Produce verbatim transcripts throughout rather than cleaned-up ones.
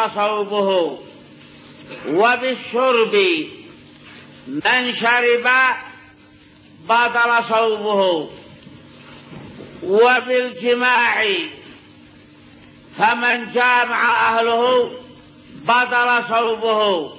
صوبه. وبالشرب من شرب بطل صوبه. وبالجماع فمن جامع أهله بطل صوبه.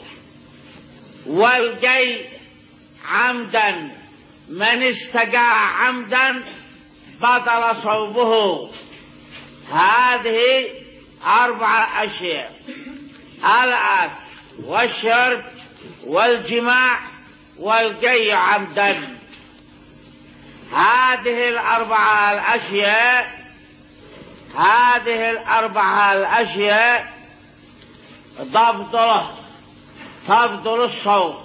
والقي عمدا من استقاع عمدا بطل صوبه. هذه أربع أشياء: الأكل والشرب والجماع والقي عمدا. هذه الأربعة الأشياء هذه الأربعة الأشياء تبطل تبطل الصوم.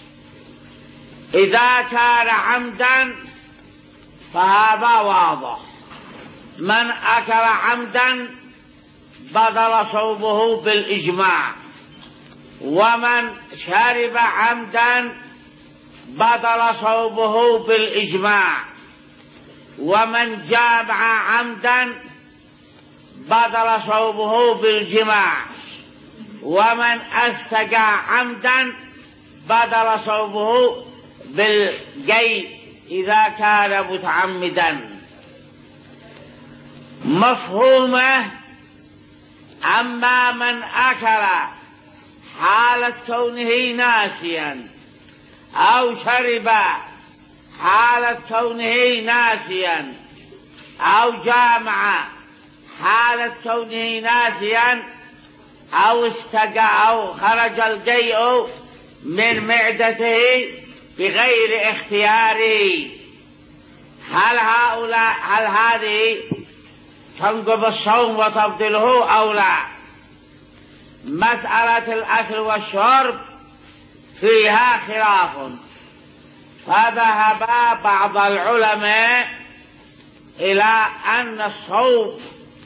إذا كان عمدا فهذا واضح: من أكل عمدا بطل صومه بالإجماع. ومن شرب عمدا بطل صومه بالإجماع. ومن جامع عمدا بطل صومه بالجماع. ومن استقى عمدا بطل صومه بالقي إذا كان متعمدا. مفهومه: أما من أكل حالة كونه ناسيا أو شرب حالة كونه ناسيا أو جامع حالة كونه ناسيا أو استقى أو خرج القيء من معدته بغير اختياره، هل هؤلاء هل هذه تنقض الصوم وتبطله أو لا؟ مسألة الأكل والشرب فيها خلاف، فذهب بعض العلماء إلى أن الصوم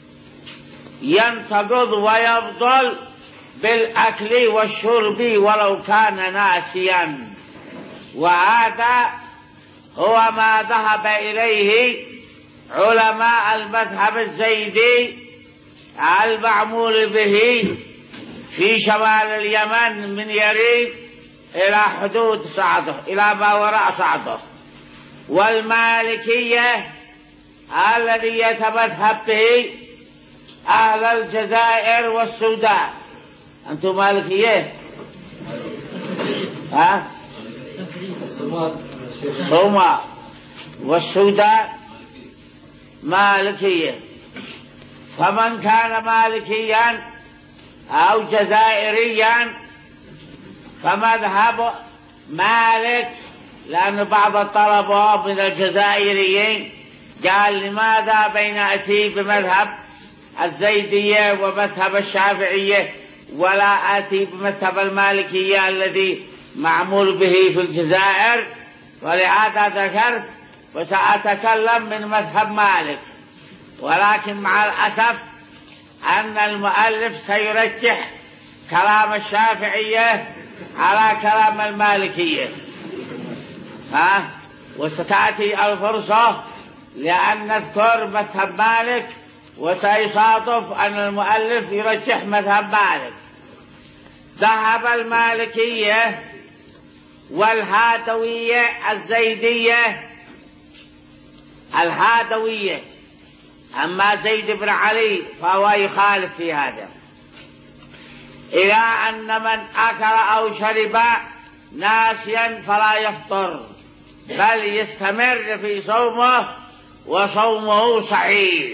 ينتقض ويبطل بالأكل والشرب ولو كان ناسيا، وهذا هو ما ذهب إليه علماء المذهب الزيدي المعمول به في شمال اليمن من يريد إلى حدود صعده إلى ما وراء صعده، والمالكية الذي يتمذهب به أهل الجزائر والسودان. أنتم مالكية؟ ها؟ صومال والسودان مالكية. فمن كان مالكيا أو جزائريا فمذهب مالك، لأن بعض الطلبة من الجزائريين قال لماذا بنأتي بمذهب الزيدية ومذهب الشافعية ولا آتي بمذهب المالكية الذي معمول به في الجزائر؟ ولهذا ذكرت وسأتكلم من مذهب مالك، ولكن مع الأسف أن المؤلف سيرجح كلام الشافعية على كلام المالكية، ها وستأتي الفرصة لأن نذكر مذهب مالك، وسيصادف أن المؤلف يرجح مذهب مالك. ذهب المالكية والهادوية الزيدية الهادوية، أما زيد بن علي فهو يخالف في هذا، إلى أن من أكل أو شرب ناسيا فلا يفطر بل يستمر في صومه وصومه صحيح.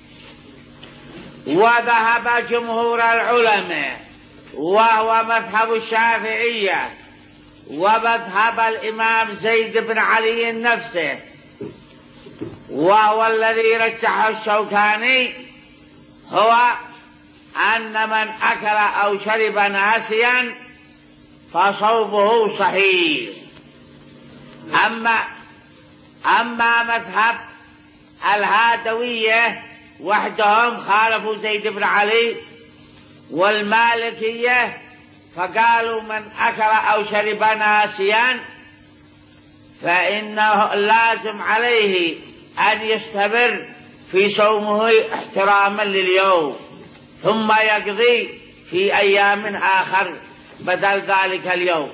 وذهب جمهور العلماء وهو مذهب الشافعية ومذهب الإمام زيد بن علي نفسه، وهو الذي رجحه الشوكاني، هو أن من أكل أو شرب ناسيا فصومه صحيح. أما أما مذهب الهادوية وحدهم خالفوا زيد بن علي والمالكية، فقالوا من أكل أو شرب ناسيا فإنه لازم عليه أن يستمر في صومه احتراما لليوم، ثم يقضي في أيام آخر بدل ذلك اليوم.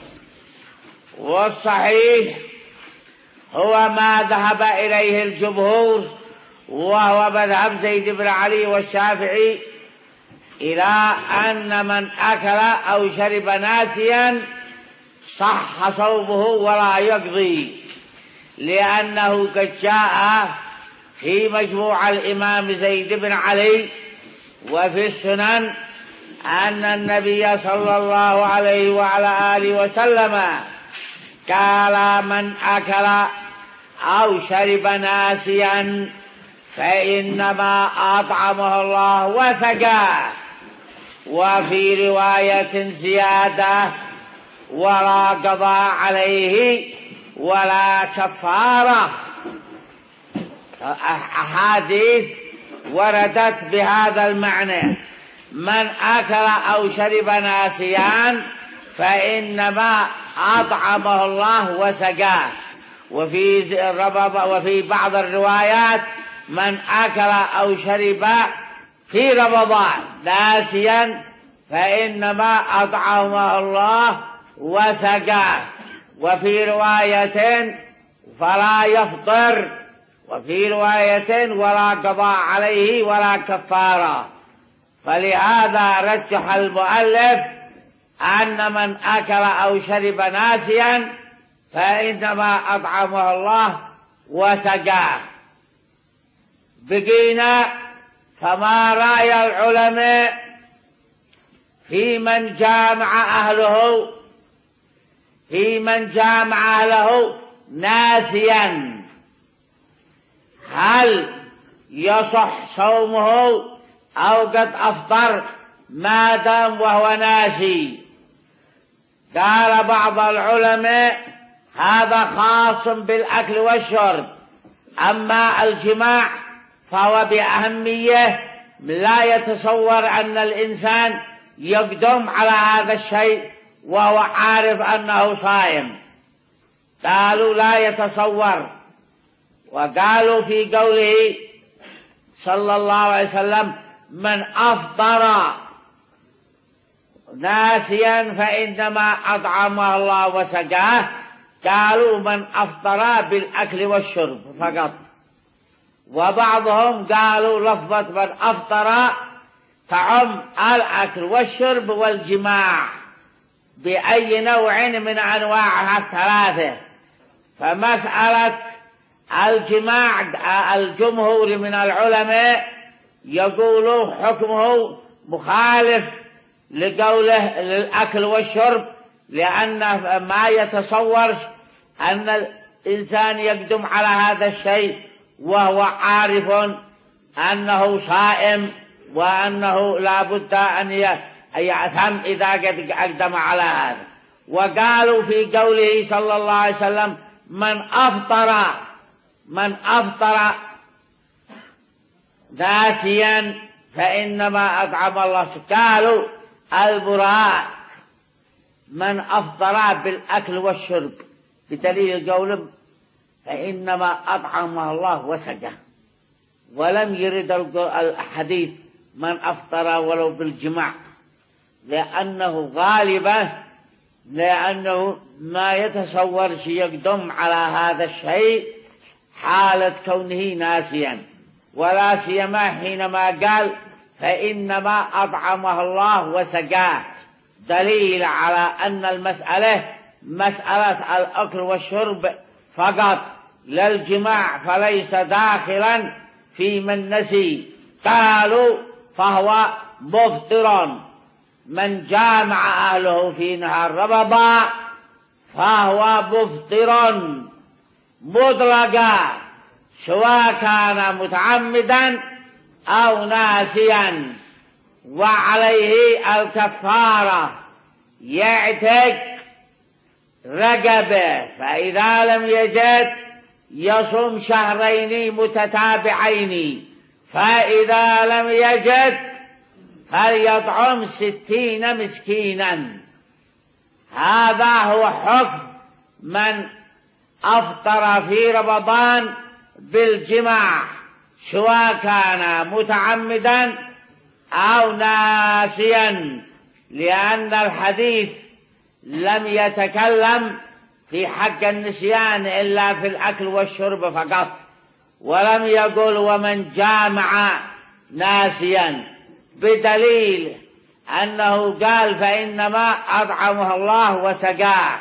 والصحيح هو ما ذهب إليه الجمهور، وهو مذهب زيد بن علي والشافعي، إلى أن من أكل أو شرب ناسيا صح صومه ولا يقضي، لأنه قد جاء في مجموع الإمام زيد بن علي وفي السنن أن النبي صلى الله عليه وعلى آله وسلم قال: من أكل أو شرب ناسيا فإنما أطعمه الله وسقاه. وفي رواية زيادة: ولا قضاء عليه ولا كفارة. أحاديث وردت بهذا المعنى: من أكل أو شرب ناسيا فإنما أطعمه الله وسقاه. وفي وفي بعض الروايات: من أكل أو شرب في رمضان ناسيا فإنما أطعمه الله وسقاه. وفي رواية: فلا يفطر. وفي رواية: ولا قضاء عليه ولا كفارة. فلهذا رجح المؤلف أن من أكل أو شرب ناسيا فإنما أطعمه الله وسقاه. بقينا فما رأي العلماء في من جامع أهله في من جامع أهله ناسيا، هل يصح صومه أو قد أفطر ما دام وهو ناسي؟ قال بعض العلماء: هذا خاص بالأكل والشرب، أما الجماع فهو بأهمية لا يتصور أن الإنسان يقدم على هذا الشيء وهو عارف أنه صائم. قالوا لا يتصور. وقالوا في قوله صلى الله عليه وسلم: من أفطر ناسيا فإنما أطعمه الله وسقاه، قالوا من أفطر بالأكل والشرب فقط. وبعضهم قالوا لفظة من أفطر تعم الأكل والشرب والجماع بأي نوع من أنواعها الثلاثة. فمسألة الجماع الجمهور من العلماء يقولوا حكمه مخالف لقوله للأكل والشرب، لأن ما يتصور أن الإنسان يقدم على هذا الشيء وهو عارف أنه صائم وأنه لا بد أن يأثم إذا قد أقدم على هذا. وقالوا في قوله صلى الله عليه وسلم: من أفطر من أفطر ناسيا فإنما أطعم الله. قالوا البراء من أفطر بالأكل والشرب بدليل قولهم فإنما أطعمه الله وسقاه، ولم يرد الحديث من أفطر ولو بالجماع، لأنه غالبا لأنه ما يتصور شيء يقدم على هذا الشيء حالة كونه ناسيا، ولا سيما حينما قال فإنما أطعمه الله وسقاه، دليل على أن المسألة مسألة الأكل والشرب فقط لا الجماع، فليس داخلا في من نسي. قالوا فهو مفطر. من جامع أهله في نهار رمضان فهو مفطر مطلقا، سواء كان متعمدا أو ناسيا، وعليه الكفارة، يعتق رقبه، فإذا لم يجد يصوم شهرين متتابعين، فإذا لم يجد فليطعم ستين مسكينا. هذا هو حكم من أفطر في رمضان بالجماع، سواء كان متعمدا أو ناسيا، لأن الحديث لم يتكلم في حق النسيان إلا في الأكل والشرب فقط، ولم يقل ومن جامع ناسيا، بدليل أنه قال فإنما أطعمه الله وسقاه.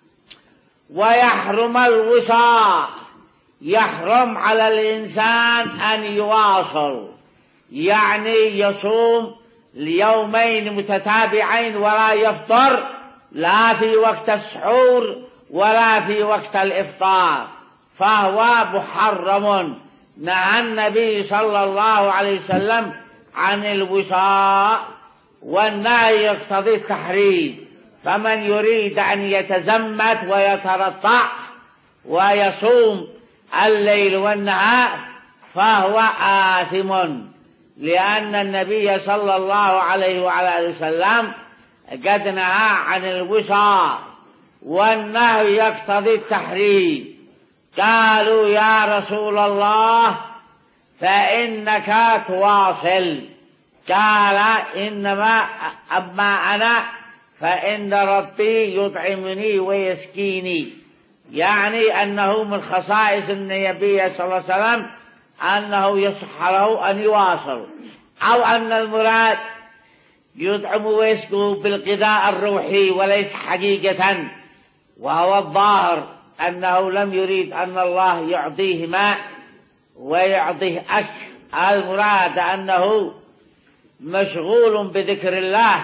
ويحرم الوصال، يحرم على الإنسان أن يواصل، يعني يصوم ليومين متتابعين ولا يفطر، لا في وقت السحور ولا في وقت الإفطار، فهو محرم. نهى النبي صلى الله عليه وسلم عن الوصال، والنهي يقتضي التحريم. فمن يريد أن يتزمت ويترطع ويصوم الليل والنهار فهو آثم، لأن النبي صلى الله عليه وعلى آله وسلم قد نهى عن الوصال، والنهي يقتضي التحريم. قالوا يا رسول الله فإنك تواصل، قال إنما أما أنا فإن ربي يطعمني ويسكيني، يعني أنه من خصائص النبي صلى الله عليه وسلم أنه يصح له أن يواصل، أو أن المراد يطعم ويسكو بالغذاء الروحي وليس حقيقة، وهو الظاهر أنه لم يريد أن الله يعطيه ماء ويعطيه أكل، المراد أنه مشغول بذكر الله،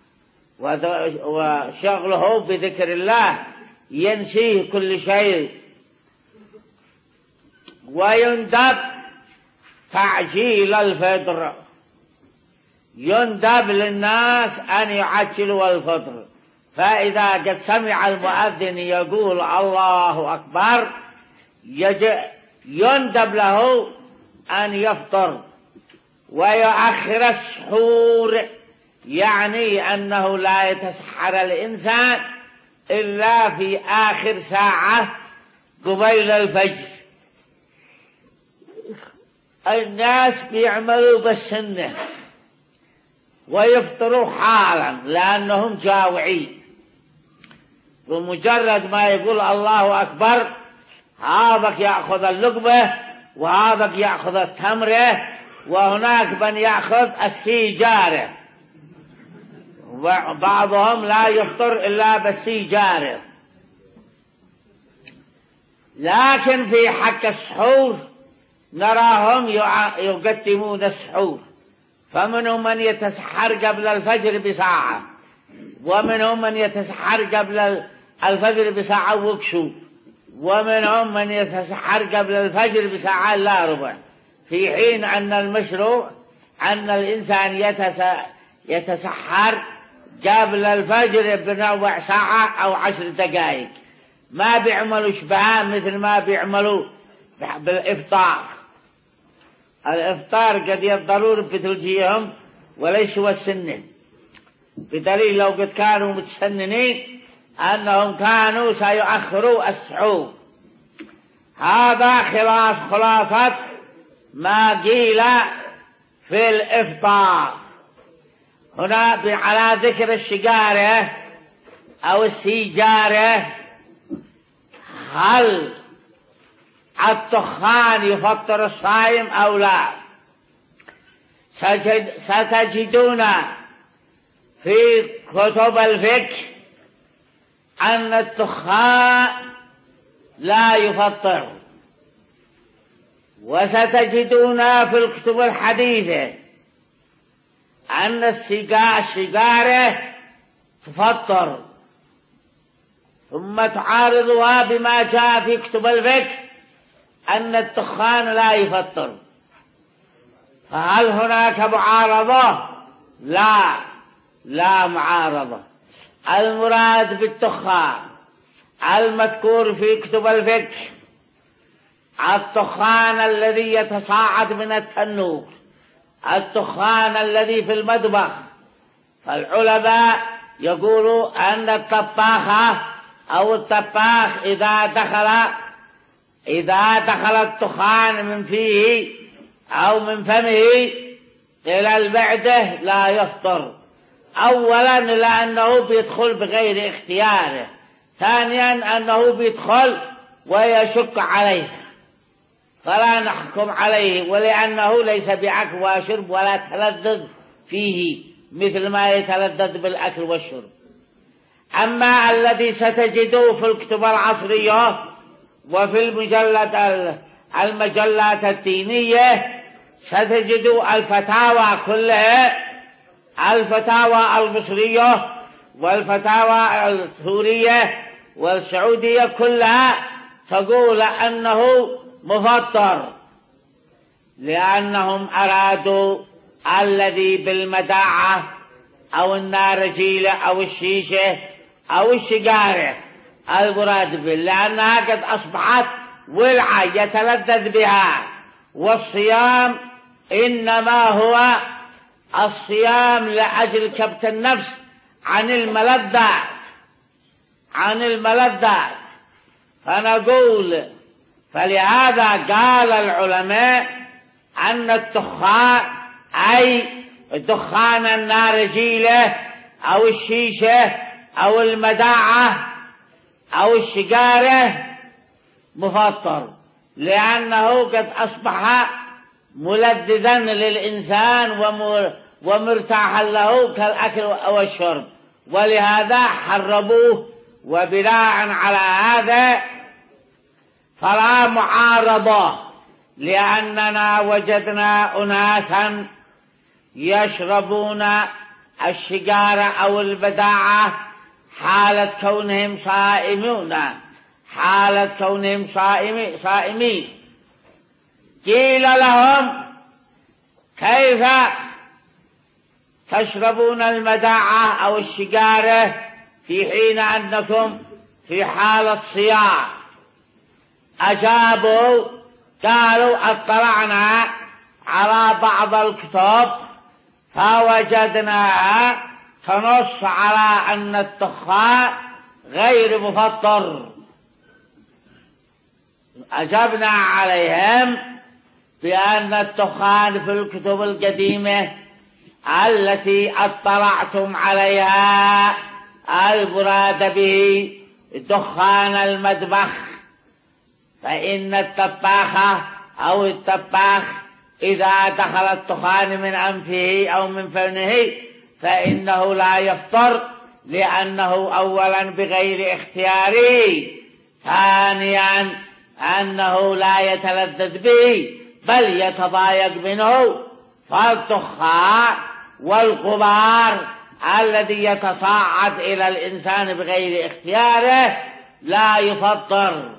وشغله بذكر الله ينسيه كل شيء. ويندب تعجيل الفطر، يندب للناس أن يعجلوا الفطر، فإذا قد سمع المؤذن يقول الله أكبر يندب له أن يفطر ويؤخر السحور، يعني أنه لا يتسحر الإنسان إلا في آخر ساعة قبيل الفجر. الناس بيعملوا بالسنة ويفطروا حالا لأنهم جاوعين، بمجرد ما يقول الله أكبر هذاك يأخذ اللقمة وهذاك يأخذ التمرة وهناك من يأخذ السيجارة، وبعضهم لا يفطر إلا بالسيجارة. لكن في حق السحور نراهم يقدمون السحور، فمنهم من يتسحر قبل الفجر بساعة، ومنهم من يتسحر قبل الفجر بساعة وكسوف، ومنهم من يتسحر قبل الفجر بساعة لا ربع، في حين أن المشروع أن الإنسان يتسحر قبل الفجر بربع ساعة أو عشر دقائق. ما بيعملوا شبهة مثل ما بيعملوا بالإفطار. الإفطار قد يفطرون بثلجيهم وليس هو السنة، بدليل لو قد كانوا متسننين أنهم كانوا سيؤخروا السحور. هذا خلاص خلاصة ما قيل في الإفطار. هنا على ذكر السيجارة أو السيجارة، هل الدخان يفطر الصائم أو لا؟ ستجدون في كتب الفقه أن الدخان لا يفطر، وستجدون في الكتب الحديثة أن السيجارة تفطر، ثم تعارضها بما جاء في كتب الفقه أن الدخان لا يفطر. فهل هناك معارضة؟ لا، لا معارضة. المراد بالدخان المذكور في كتب الفقه الدخان الذي يتصاعد من التنور، الدخان الذي في المطبخ. فالعلماء يقولوا أن الطباخة أو الطباخ إذا دخل إذا دخل الدخان من فيه أو من فمه إلى المعدة لا يفطر. أولا لأنه بيدخل بغير اختياره، ثانيا أنه بيدخل ويشك عليه فلا نحكم عليه، ولأنه ليس بأكل وشرب ولا تلذذ فيه مثل ما يتلذذ بالأكل والشرب. أما الذي ستجده في الكتب العصرية وفي المجلات المجلات الدينية ستجد الفتاوى كلها، الفتاوى المصرية والفتاوى السورية والسعودية كلها تقول أنه مفطر، لأنهم أرادوا الذي بالمداعة أو النارجيلة أو الشيشة أو السيجارة المراد به، لأنها قد أصبحت ولعة يتلذذ بها. والصيام إنما هو الصيام لأجل كبت النفس عن الملذات عن الملذات فنقول فلهذا قال العلماء أن الدخان أي دخان النارجيلة أو الشيشة أو المداعة أو السيجارة مفطر، لأنه قد أصبح ملذذا للإنسان ومرتاحا له كالأكل والشرب، ولهذا حرموه. وبناء على هذا فلا معارضة، لأننا وجدنا أناسا يشربون السيجارة أو البداعة حالة كونهم صائمون حالة كونهم صائمين. قيل لهم كيف تشربون المداعة أو السيجارة في حين أنكم في حالة صيام؟ أجابوا قالوا اطلعنا على بعض الكتب فوجدناها تنص على أن الدخان غير مفطر. أجبنا عليهم بأن الدخان في الكتب القديمة التي اطلعتم عليها المراد به دخان المطبخ، فإن الطباخ أو الطباخ إذا دخل الدخان من أنفه أو من فمه فإنه لا يفطر، لأنه أولا بغير اختياره، ثانيا أنه لا يتلذذ به بل يتضايق منه. فالدخان والغبار الذي يتصاعد إلى الإنسان بغير اختياره لا يفطر.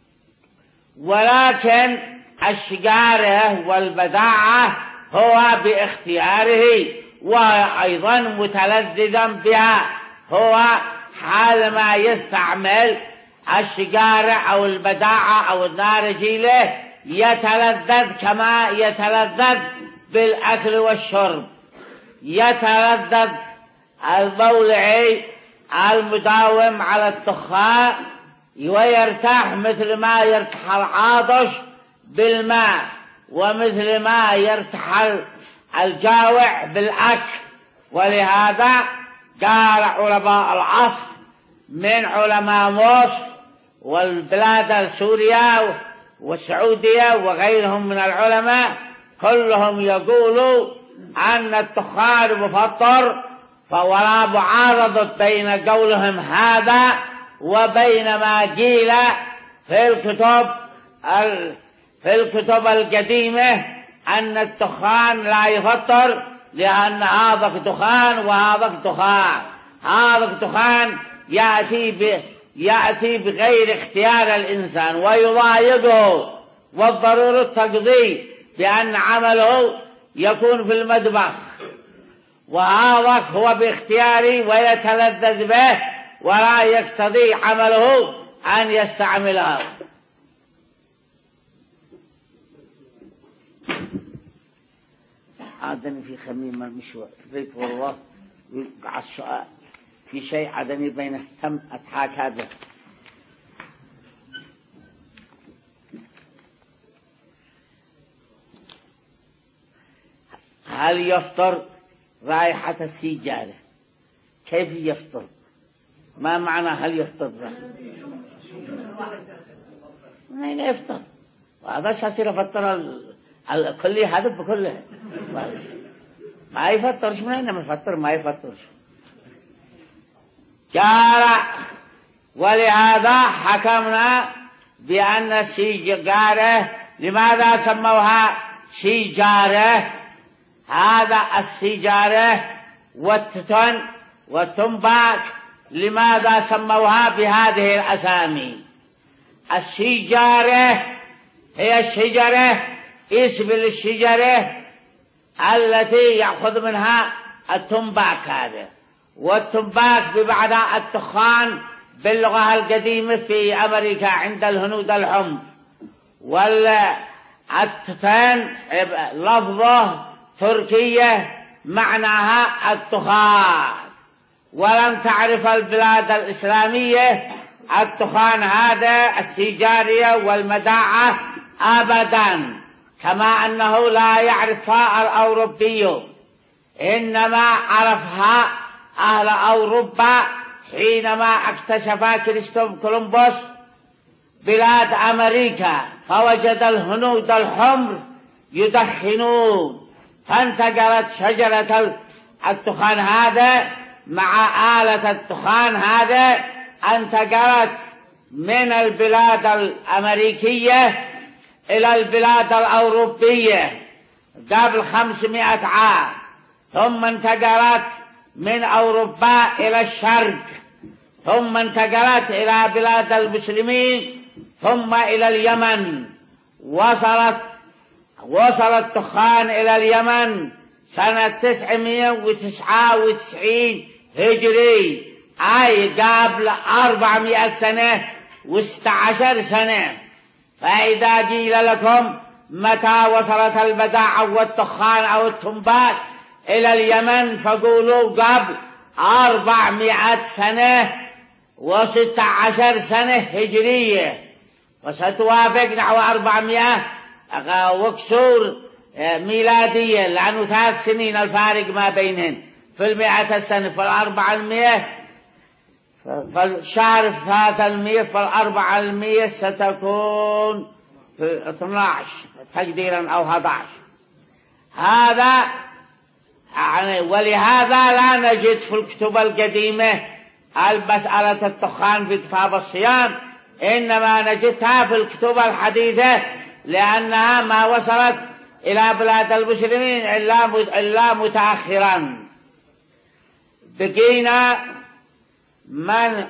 ولكن السيجارة والبداعة هو باختياره وأيضا متلذذا بها، هو حال ما يستعمل السيجارة أو البداعة أو النارجيلة يتلذذ كما يتلذذ بالأكل والشرب، يتلذذ المولعي المداوم على الدخان ويرتاح مثل ما يرتاح العاطش بالماء، ومثل ما يرتاح الجائع بالأكل. ولهذا قال علماء العصر من علماء مصر والبلاد السورية والسعودية وغيرهم من العلماء كلهم يقولوا أن الدخان مفطر، فولا معارضة بين قولهم هذا وبين ما قيل في الكتب في الكتب القديمة أن الدخان لا يفطر، لأن هذا دخان وهذا دخان، هذا دخان يأتي ب يأتي بغير اختيار الإنسان ويضايقه، والضرورة تقضي بأن عمله يكون في المطبخ، وهذا هو باختياره ويتلذذ به ولا يقتضي عمله أن يستعمله. عادني في خميمة مشوى بيت والله يوقع السؤال في شيء عدني بين هم أضحاك هذا. هل يفطر رائحة السيجارة كيف يفطر؟ ما معنى هل يفطر؟ ما يفطر، وهذا شاسير يفطر الكل هذا بكله ما يفطرش. من أين ما يفطر؟ ما يفطرش. قال ولهذا حكمنا بأن السيجارة، لماذا سموها سيجارة؟ هذا السيجارة والتتن والتنباك لماذا سموها بهذه الأسامي؟ السيجارة هي الشجرة، اسم الشجرة التي يأخذ منها التنباك هذا، والتنباك بمعنى الدخان باللغة القديمة في أمريكا عند الهنود الحمر، والتتن لفظه تركية معناها الدخان، ولم تعرف البلاد الإسلامية الدخان هذا السيجارية والمداعة أبدا، كما أنه لا يعرفها الأوروبي، إنما عرفها أهل أوروبا حينما اكتشف كريستوف كولومبوس بلاد أمريكا، فوجد الهنود الحمر يدخنون، فانتقلت شجرة الدخان هذا مع آلة الدخان هذا، انتقلت من البلاد الأمريكية إلى البلاد الأوروبية قبل خمسمائة عام، ثم انتقلت من أوروبا إلى الشرق، ثم انتقلت إلى بلاد المسلمين، ثم إلى اليمن. وصلت وصل الدخان إلى اليمن سنة تسعمائة وتسعة وتسعين هجري، أي قبل أربعمائة سنة وستة عشر سنة. فإذا قيل لكم متى وصلت البداعة والدخان أو التنباك إلى اليمن، فقولوا قبل أربعمائة سنة وستة عشر سنة هجرية، وستوافق نحو أربعمائة وكسور ميلادية، لأنه ثلاث سنين الفارق ما بينهن في المئة السنة، في الأربع المئة فالشهر في ثلاثة المئة، فالأربع المئة ستكون في اثني عشر تقديرا أو أحد عشر. هذا يعني ولهذا لا نجد في الكتب القديمة المسألة الدخان في كتاب الصيام، إنما نجدها في الكتب الحديثة، لأنها ما وصلت إلى بلاد المسلمين إلا متأخرا. بقينا من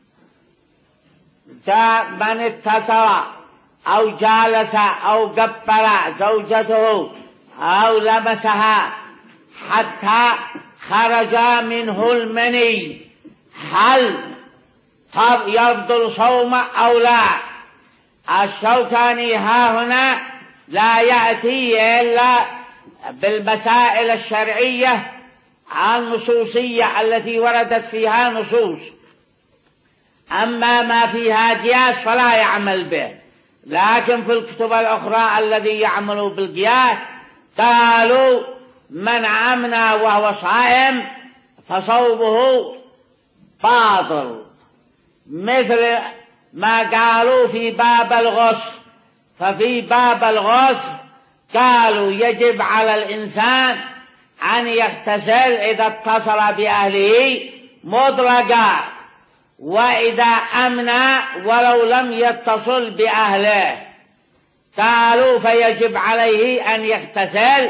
من اتصل أو جالس أو قبل زوجته أو لمسها حتى خرج منه المني، هل يبطل صوم أو لا؟ الشوكاني ها هنا لا يأتي إلا بالمسائل الشرعية النصوصية التي وردت فيها نصوص، أما ما فيها قياس فلا يعمل به. لكن في الكتب الأخرى الذي يعملوا بالقياس قالوا من عمنا وهو صائم فصومه باطل، مثل ما قالوا في باب الغسل. ففي باب الغسل قالوا يجب على الإنسان أن يغتسل إذا اتصل بأهله مطلقا، وإذا أمنى ولو لم يتصل بأهله. قالوا فيجب عليه أن يغتسل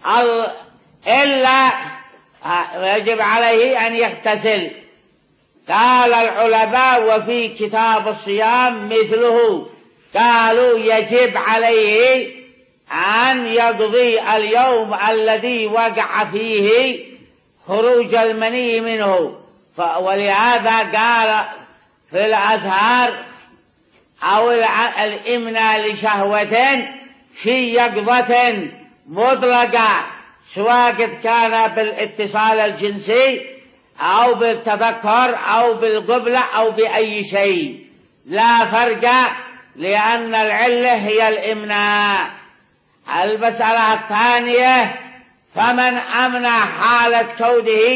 إلا يجب عليه أن يغتسل. قال العلماء وفي كتاب الصيام مثله، قالوا يجب عليه أن يقضي اليوم الذي وقع فيه خروج المني منه. ولهذا قال في الأزهار أو الإمنى لشهوة في يقظة مطلقة، سواء كان بالاتصال الجنسي أو بالتذكر أو بالقبلة أو بأي شيء، لا فرق، لأن العلة هي الإمناء. المسألة الثانية فمن أمنى حالة كونه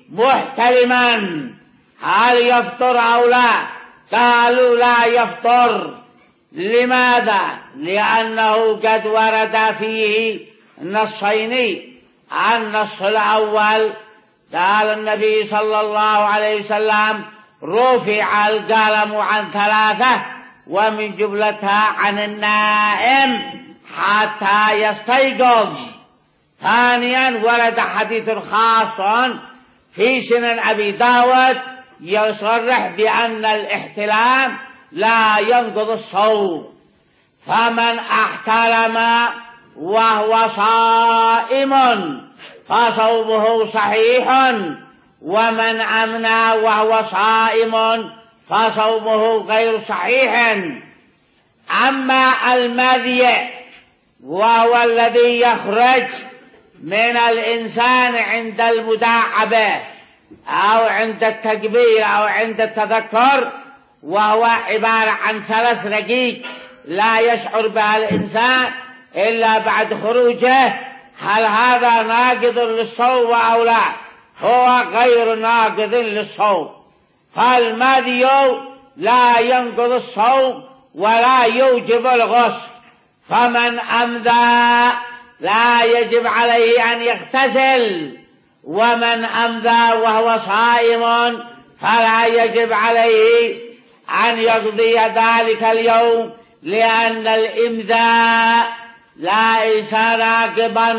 محتلما هل يفطر أو لا؟ قالوا لا يفطر. لماذا؟ لأنه قد ورد فيه نصين. النص الأول قال النبي صلى الله عليه وسلم رفع القلم عن ثلاثة ومن جملتها عن النائم حتى يستيقظ. ثانيا ورد حديث خاص في سنن أبي داود يصرح بأن الاحتلام لا ينقض الصوم، فمن احتلم وهو صائم فصومه صحيح، ومن أمنى وهو صائم فصومه غير صحيح. أما المذي وهو الذي يخرج من الإنسان عند المداعبة أو عند التكبير أو عند التذكر، وهو عبارة عن ثلاث رقيق لا يشعر بها الإنسان إلا بعد خروجه، هل هذا ناقض للصوم أو لا؟ هو غير ناقض للصوم. فالمذي لا ينقض الصوم ولا يوجب الغسل، فمن أمذى لا يجب عليه أن يغتسل، ومن أمذى وهو صائم فلا يجب عليه أن يقضي ذلك اليوم، لأن الإمذاء ليس ناقضا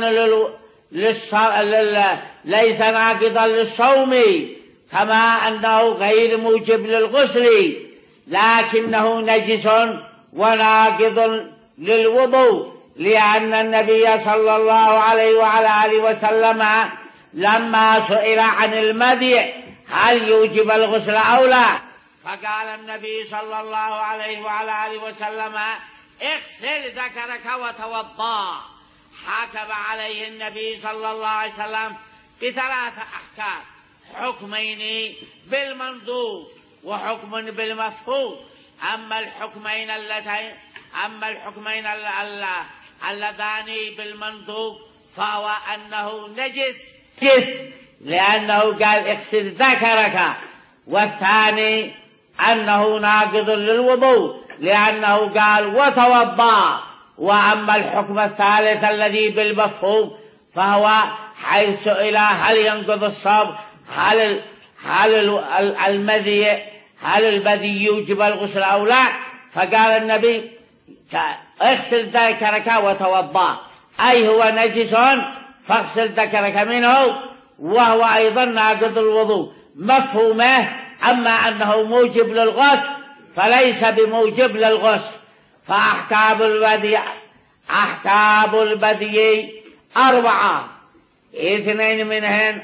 لل... ليس ناقضا للصوم، كما أنه غير موجب للغسل، لكنه نجس وناقض للوضوء، لأن النبي صلى الله عليه وعلى آله وسلم لما سئل عن المذي هل يوجب الغسل أو لا، فقال النبي صلى الله عليه وعلى آله وسلم اغسل ذكرك وتوضأ. حكم عليه النبي صلى الله عليه وسلم بثلاثة أحكام: حكمين بالمندوب وحكم بالمفروض. أما الحكمين اللتين أما الحكمين اللذان بالمندوب فهو أنه نجس نجس لأنه قال اغسل ذكرك، والثاني أنه ناقض للوضوء لأنه قال وتوضأ. وأما الحكم الثالث الذي بالمفهوم فهو حيث سئل هل ينقض الصوم، هل هل المذي هل المذي يوجب الغسل أو لا، فقال النبي اغسل ذكرك وتوضأ، أي هو نجس فاغسل ذكرك منه، وهو أيضا ناقض الوضوء مفهومه. أما أنه موجب للغسل فليس بموجب للغسل. فأحكام البدي أحكام البدي أربعة، اثنين منهن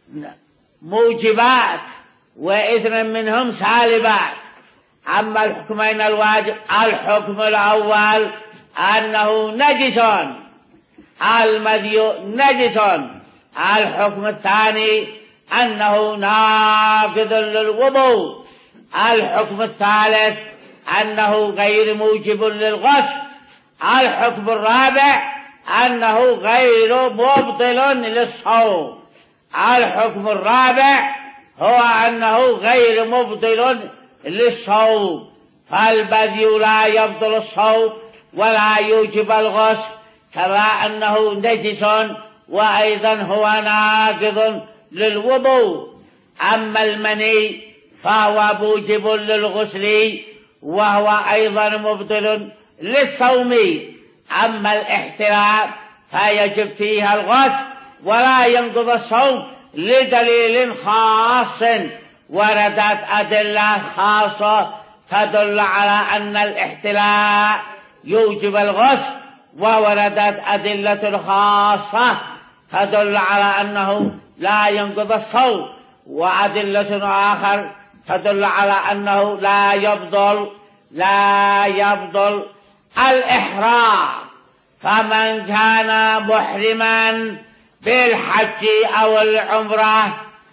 موجبات واثنين منهم سالبات. أما الحكمين الواجب، الحكم الأول أنه نجس، المذي نجس. الحكم الثاني أنه ناقض للوضوء. الحكم الثالث أنه غير موجب للغسل. الحكم الرابع أنه غير مبطل للصوم. الحكم الرابع هو أنه غير مبطل للصوم. فالبذي لا يبطل الصوم ولا يوجب الغسل، كما أنه نجس وأيضا هو ناقض للوضوء. أما المني فهو موجب للغسل وهو أيضا مبطل للصوم. أما الاحتلام فيجب فيها الغسل ولا ينقض الصوم لدليل خاص، وردت أدلة خاصة تدل على أن الاحتلام يوجب الغسل، ووردت أدلة خاصة تدل على أنه لا ينقض الصوم، وأدلة آخر تدل على أنه لا يبطل لا يبطل الإحرام. فمن كان محرما بالحج أو العمرة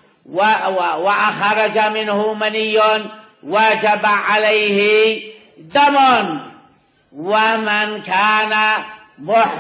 وأخرج منه مني وجب عليه دم، ومن كان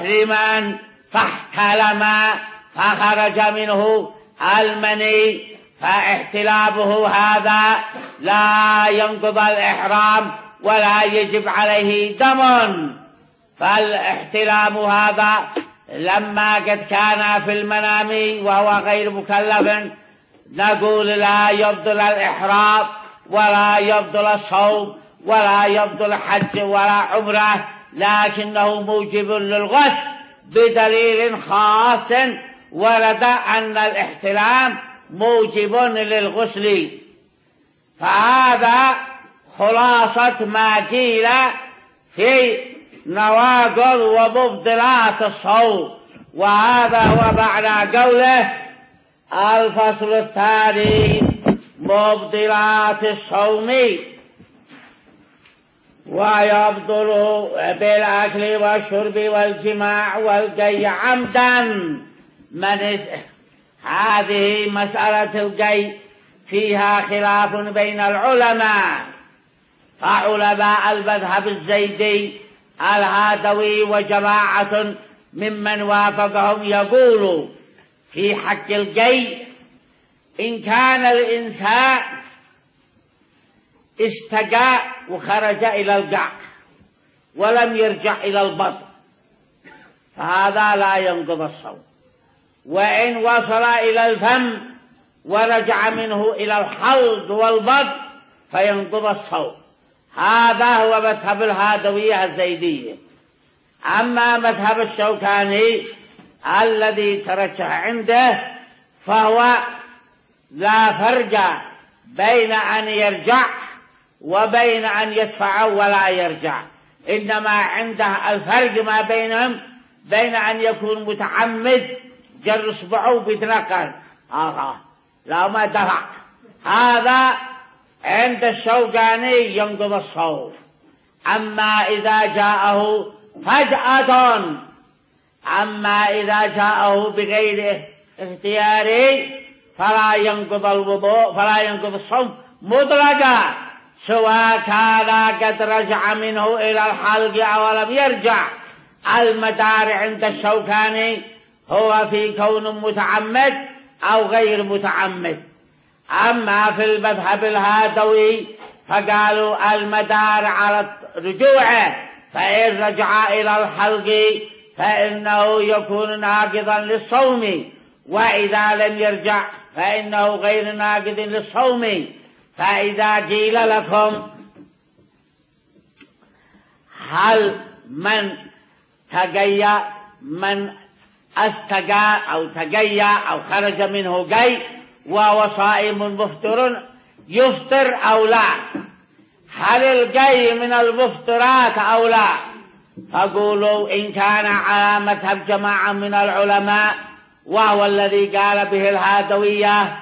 محرما فاحتلم فخرج منه المني فاحتلامه هذا لا ينقض الإحرام ولا يجب عليه دم. فالاحتلام هذا لما قد كان في المنام وهو غير مكلف نقول لا يبطل الإحرام ولا يبطل الصوم ولا يبطل حج ولا عمره، لكنه موجب للغسل بدليل خاص ورد أن الاحتلام موجب للغسل. فهذا خلاصة ما قيل في نواقض ومبطلات الصوم. وهذا هو معنى قوله الفصل الثاني مبطلات الصوم. ويبطل بالأكل والشرب والجماع والقي عمدا. من هذه مسألة القي فيها خلاف بين العلماء، فعلماء المذهب الزيدي الهادوي وجماعة ممن وافقهم يقول في حق القي إن كان الإنسان استقى وخرج إلى القاع ولم يرجع إلى البطن فهذا لا ينقض الصوم، وإن وصل إلى الفم ورجع منه إلى الحوض والبطن فينقض الصوم. هذا هو مذهب الهادوية الزيدية. أما مذهب الشوكاني الذي ترجح عنده فهو لا فرق بين أن يرجع وبين أن يدفع ولا يرجع، إنما عنده الفرق ما بينهم بين أن يكون متعمد جر اصبعه بتنقل آه لا ما دفع، هذا عند الشوكاني ينقض الصوم. أما إذا جاءه فجأة أما إذا جاءه بغير اختياره فلا ينقض الوضوء فلا ينقض الصوم مطلقا، سواء كان قد رجع منه إلى الحلق أو لم يرجع. المدار عند الشوكاني هو في كون متعمد أو غير متعمد. أما في المذهب الهادوي فقالوا المدار على رجوعه، فإن رجع إلى الحلق فإنه يكون ناقضا للصوم، وإذا لم يرجع فإنه غير ناقض للصوم. فإذا قيل لكم هل من تقيا من استقى أو تقيا أو خرج منه قي وهو صائم مفطر يفطر أو لا، هل القي من المفطرات أو لا؟ فقولوا إن كان على مذهب جماعة من العلماء وهو الذي قال به الهادوية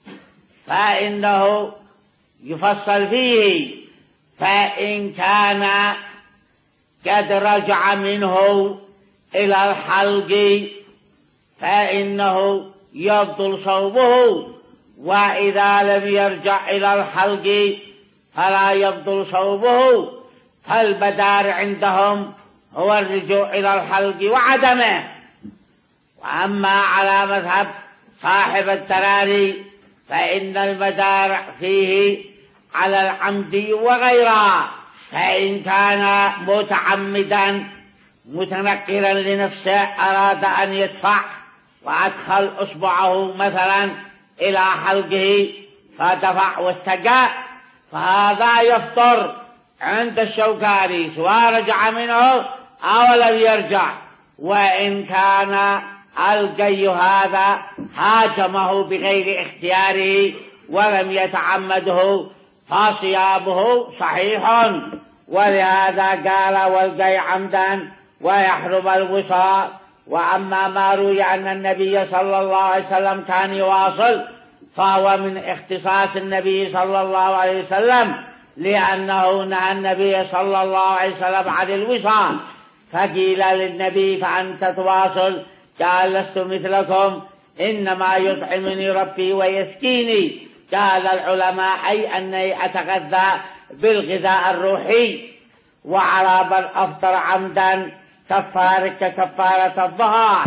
فإنه يفصل فيه. فإن كان قد رجع منه إلى الحلق فإنه يبطل صومه، وإذا لم يرجع إلى الحلق فلا يبطل صومه. فالمدار عندهم هو الرجوع إلى الحلق وعدمه. وأما على مذهب صاحب التراري فإن المدار فيه على العمد وغيره، فإن كان متعمدا متنكرا لنفسه أراد أن يدفع وأدخل أصبعه مثلا إلى حلقه فدفع واستقى فهذا يفطر عند الشوكاني سواء رجع منه أو لم يرجع. وإن كان القي هذا هاجمه بغير اختياره ولم يتعمده فصيامه صحيح. ولهذا قال والقي عمدا ويحرم الوصال. وأما ما روي أن النبي صلى الله عليه وسلم كان يواصل فهو من اختصاص النبي صلى الله عليه وسلم، لأنه نهى النبي صلى الله عليه وسلم عن الوصال. فقيل للنبي فأنت تواصل؟ قال لست مثلكم إنما يطعمني ربي ويسكيني. قال العلماء أي أني أتغذى بالغذاء الروحي. وعلى من أفطر عمدا كفارة كفارة الظهر.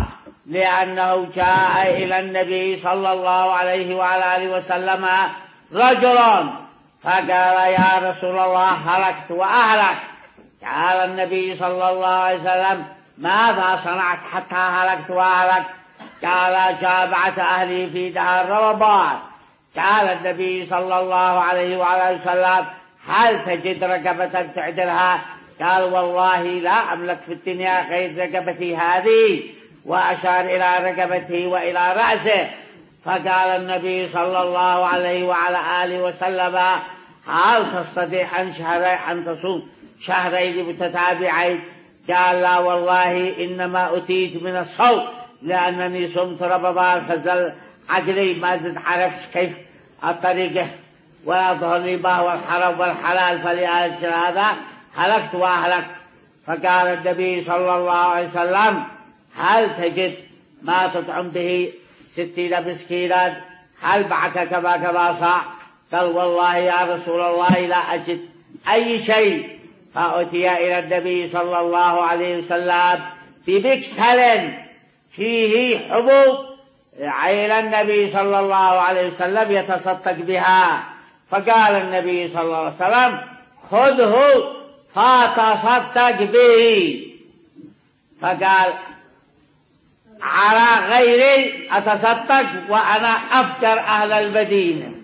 لأنه جاء إلى النبي صلى الله عليه وعلى آله وسلم رجل فقال يا رسول الله هلكت وأهلك. قال النبي صلى الله عليه وسلم ماذا صنعت حتى هلكت وأهلك؟ قال جامعت أهلي في دار رباط. قال النبي صلى الله عليه وعلى آله وسلم هل تجد رقبة تعدلها؟ قال والله لا أملك في الدنيا غير رقبتي هذه، وأشار إلى رقبته وإلى رأسه. فقال النبي صلى الله عليه وعلى آله وسلم هل تستطيع أن شهرين أن تصوم شهرين متتابعين؟ قال لا والله إنما أتيت من الصوم لأنني صمت رمضان فزل عقلي ما زد عرفت كيف الطريقة ولا ظهر لي ما هو الحرام والحلال، فلأجل هذا هلكت وأهلكت. فقال النبي صلى الله عليه وسلم هل تجد ما تطعم به ستين مسكينا؟ هل معك كما كما صاع؟ قال والله يا رسول الله لا أجد أي شيء. فأتي إلى النبي صلى الله عليه وسلم بمكتل فيه حبوب إلى النبي صلى الله عليه وسلم يتصدق بها. فقال النبي صلى الله عليه وسلم خذه فتصدق به. فقال على غيري أتصدق وأنا أفقر أهل المدينة.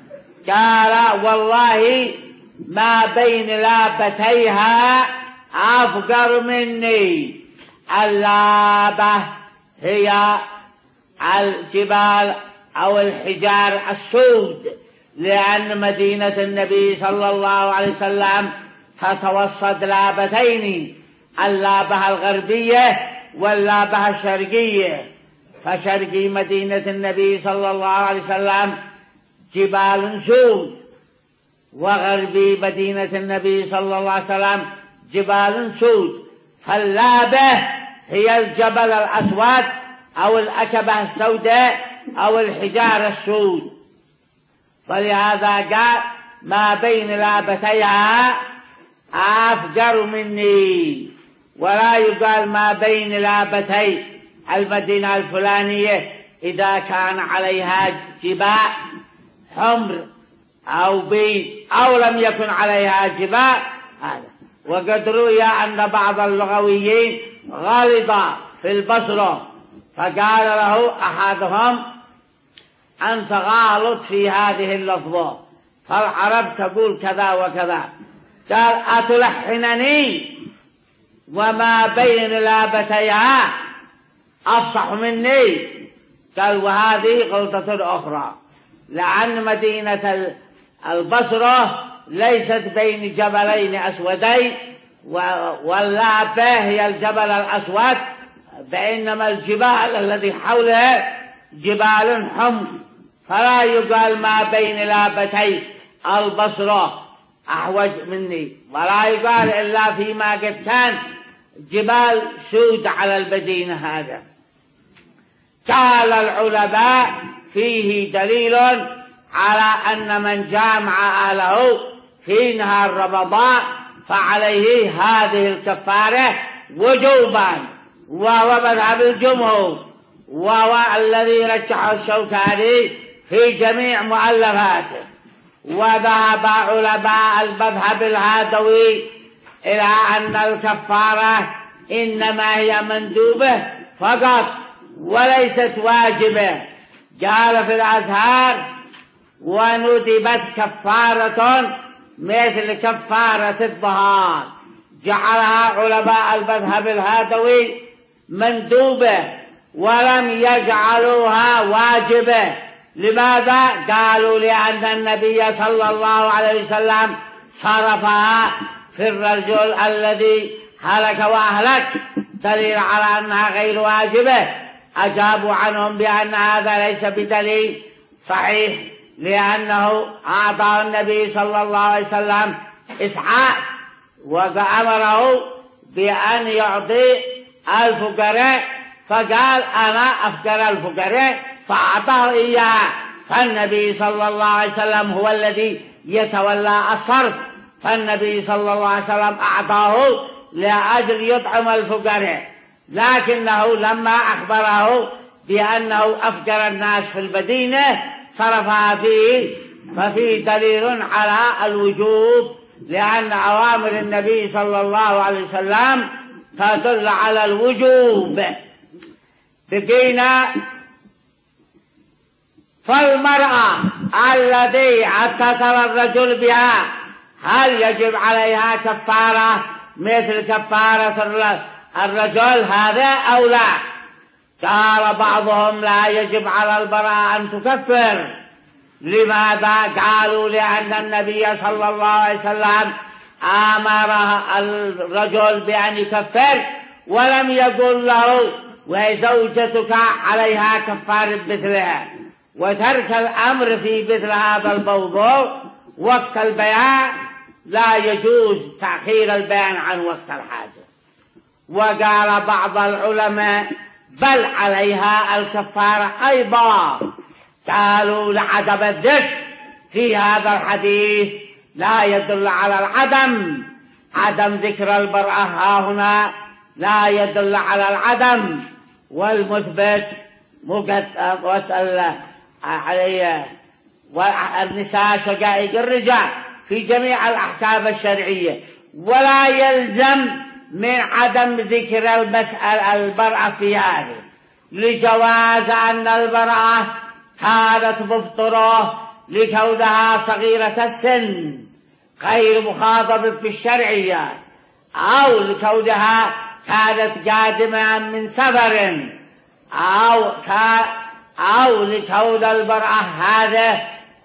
قال والله ما بين لابتيها أفقر مني. اللابة هي الجبال أو الحجار السود، لأن مدينة النبي صلى الله عليه وسلم تتوسط لابتين، اللابة الغربية واللابة الشرقية. فشرقي مدينة النبي صلى الله عليه وسلم جبال سود، وغربي مدينة النبي صلى الله عليه وسلم جبال سود. فاللابة هي الجبل الأسود أو الأكبة السوداء أو الحجار السود. فلهذا قال ما بين لابتيها أفقر مني، ولا يقال ما بين لابتي المدينة الفلانية إذا كان عليها جبال حمر أو بيض أو لم يكن عليها جبال هذا. وقد روي أن بعض اللغويين غلط في البصرة فقال له أحدهم أنت غالط في هذه اللفظة، فالعرب تقول كذا وكذا. قال أتلحنني وما بين لابتيها أفصح مني؟ قال وهذه غلطة أخرى، لأن مدينة البصرة ليست بين جبلين أسودين، واللابة هي الجبل الأسود، بينما الجبال الذي حولها جبال حمر. فلا يقال ما بين لابتي البصرة أحوج مني، ولا يقال إلا فيما قد كان جبال سود على المدينة هذا. قال العلماء فيه دليل على أن من جامع أهله في نهار رمضان فعليه هذه الكفارة وجوبا، وهو مذهب الجمهور، وهو الذي رجحه الشوكاني في جميع مؤلفاته. وذهب علماء المذهب الهادوي إلى أن الكفارة إنما هي مندوبة فقط وليست واجبة. قال في الأزهار وندبت كفارة مثل كفارة الظهار، جعلها علماء المذهب الهادوي مندوبة ولم يجعلوها واجبة. لماذا؟ قالوا لأن النبي صلى الله عليه وسلم صرفها في الرجل الذي هلك وأهلك، دليل على أنها غير واجبة. أجابوا عنهم بأن هذا ليس بدليل صحيح، لأنه أعطى النبي صلى الله عليه وسلم إسعاف وأمره بأن يعطي الفقراء، فقال أنا أفقر الفقراء فأعطاه إياه. فالنبي صلى الله عليه وسلم هو الذي يتولى الصرف، فالنبي صلى الله عليه وسلم أعطاه لأجل يطعم الفقراء. لكنه لما أخبره بأنه أفجر الناس في المدينة صرفها فيه، ففيه دليل على الوجوب، لأن أوامر النبي صلى الله عليه وسلم تدل على الوجوب. بقينا فالمرأة التي اتصل الرجل بها هل يجب عليها كفارة مثل كفارة الرجل هذا أو لا؟ قال بعضهم لا يجب على المرأة أن تكفر. لماذا؟ قالوا لأن النبي صلى الله عليه وسلم أمر الرجل بأن يكفر ولم يقل له وزوجتك عليها كفارة مثلها، وترك الأمر في مثل هذا الموضوع وقت البيان لا يجوز تأخير البيان عن وقت الحاجة. وقال بعض العلماء بل عليها الكفارة أيضا، قالوا لعدم الذكر في هذا الحديث لا يدل على العدم، عدم ذكر المرأة ها هنا لا يدل على العدم، والمثبت واسأل عليه والنساء شقائق الرجال في جميع الأحكام الشرعية، ولا يلزم من عدم ذكر المسألة المرأة في هذه لجواز أن المرأة كانت مفطرة لكونها صغيرة السن غير مخاطبة في الشرعية، أو لكونها كانت قادمة من سفر، أو أو لكون المرأة هذا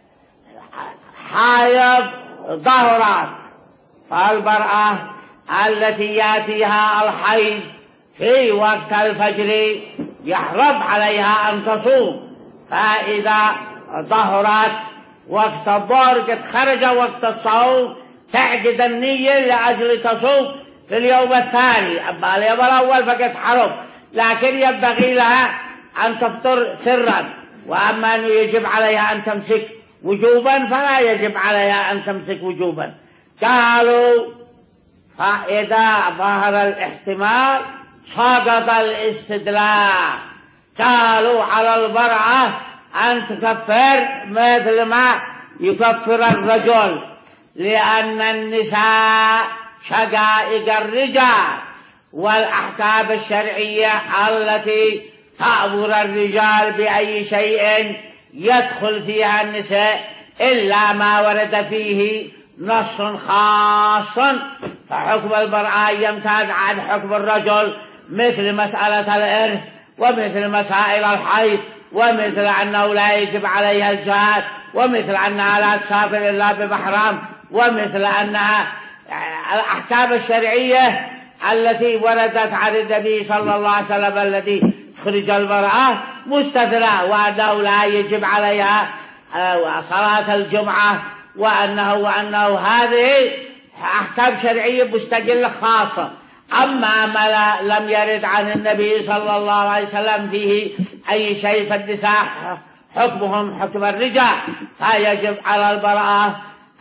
حائض ظهرت. فالمرأة التي يأتيها الحيض في وقت الفجر يحرم عليها أن تصوم، فإذا ظهرت وقت الظهر قد خرج وقت الصوم تعقد النية لأجل تصوم في اليوم الثاني. أما اليوم الأول فقد حرم، لكن ينبغي لها أن تفطر سرا. وأما أنه يجب عليها أن تمسك وجوبا فلا يجب عليها أن تمسك وجوبا. قالوا فإذا ظهر الاحتمال سقط الاستدلال. قالوا على المرأة أن تكفر مثل ما يكفر الرجل، لأن النساء شقائق الرجال، والأحكام الشرعية التي تأمر الرجال بأي شيء يدخل فيها النساء إلا ما ورد فيه نص خاص، فحكم المرأة يمتاز عن حكم الرجل، مثل مسألة الإرث، ومثل مسائل الحيض، ومثل أنه لا يجب عليها الجهاد، ومثل أنها لا تسافر إلا بمحرم، ومثل أنها الأحكام الشرعية التي وردت عن النبي صلى الله عليه وسلم الذي تخرج المرأة مستثنى، وأنه لا يجب عليها صلاة الجمعة، وأنه, وأنه هذه أحكام شرعية مستقلة خاصة. أما ما لم يرد عن النبي صلى الله عليه وسلم فيه أي شيء فالنساء حكمهم حكم الرجال، فيجب على المرأة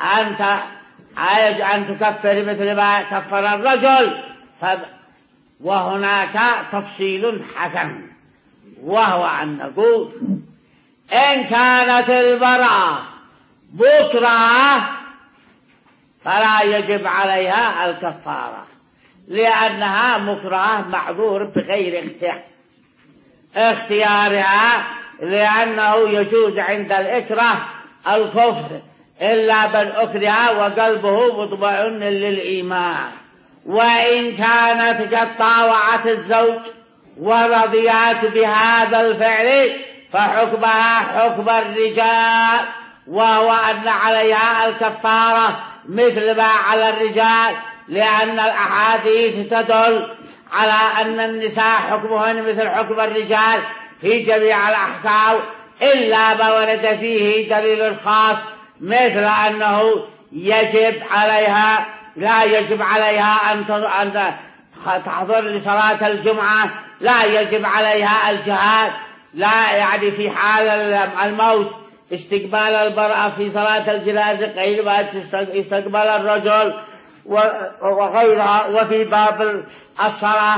أن تكفر مثل ما كفر الرجل. وهناك تفصيل حسن، وهو أن نقول إن كانت المرأة مكرهة فلا يجب عليها الكفارة، لأنها مكرهة معذور بغير اختيار اختيارها، لأنه يجوز عند الإكراه الكفر إلا من أكره وقلبه مطمئن للإيمان. وإن كانت قد طاوعت الزوج ورضيت بهذا الفعل فحكمها حكم الرجال، وهو أن عليها الكفارة مثل ما على الرجال، لأن الأحاديث تدل على أن النساء حكمهن مثل حكم الرجال في جميع الأحكام، إلا ما ورد فيه دليل خاص، مثل أنه يجب عليها لا يجب عليها أن تحضر لصلاة الجمعة، لا يجب عليها الجهاد، لا يعني في حال الموت استقبال المرأة في صلاة الجنازة غير ما يستقبل الرجل وغيرها. وفي باب الصلاة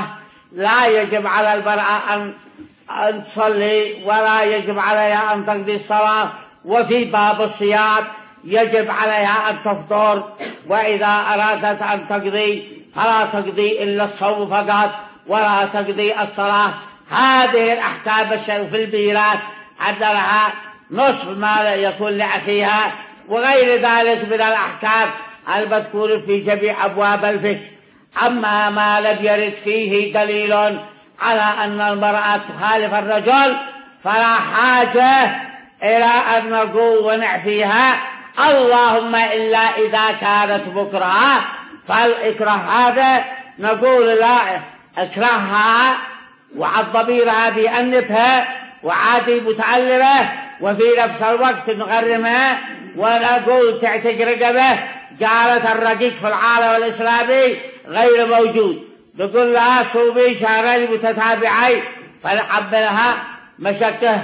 لا يجب على المرأة أن أن تصلي ولا يجب عليها أن تقضي الصلاة. وفي باب الصيام يجب عليها أن تفطر، وإذا أرادت أن تقضي فلا تقضي إلا الصوم فقط ولا تقضي الصلاة. هذه الأحكام في الميراث أن لها نصف ما يكون لأخيها، وغير ذلك من الأحكام المذكورة في جميع أبواب الفقه. أما ما لم يرد فيه دليل على أن المرأة تخالف الرجل فلا حاجة إلى أن نقول ونعفيها، اللهم إلا إذا كانت مكرهة. فالإكراه هذا نقول لا اكرهها وعضبيرها بأنبها وعادي متعلمة، وفي نفس الوقت نغرمها ونقول تعتق رقبة. قالت الرقيق في العالم الإسلامي غير موجود، نقول لها صومي شهرين متتابعين فنحملها مشقة،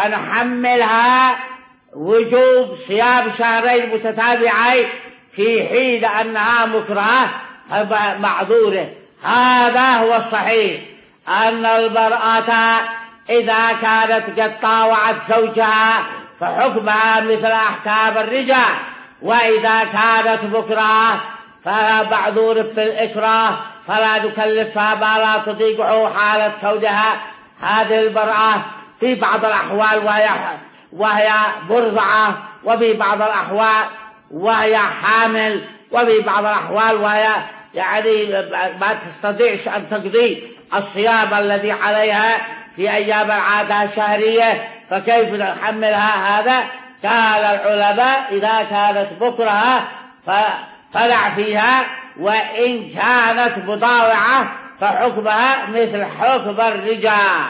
فنحملها وجوب صيام شهرين متتابعين في حين أنها مكرهة معذورة. هذا هو الصحيح، أن المرأة إذا كانت قد طاوعت زوجها فحكمها مثل أحكام الرجال، وإذا كانت مكرهة فلا معذور بالإكراه فلا نكلفها ما لا تطيقه حالة كونها هذه المرأة في بعض الأحوال وهي, وهي مرضعة، وفي بعض الأحوال وهي حامل، وفي بعض الأحوال وهي يعني ما تستطيعش أن تقضي الصيام الذي عليها في أيام العادة الشهرية، فكيف نحملها هذا؟ قال العلماء إذا كانت مكرهة فدع فيها، وإن كانت مطاوعة فحكمها مثل حكم الرجال.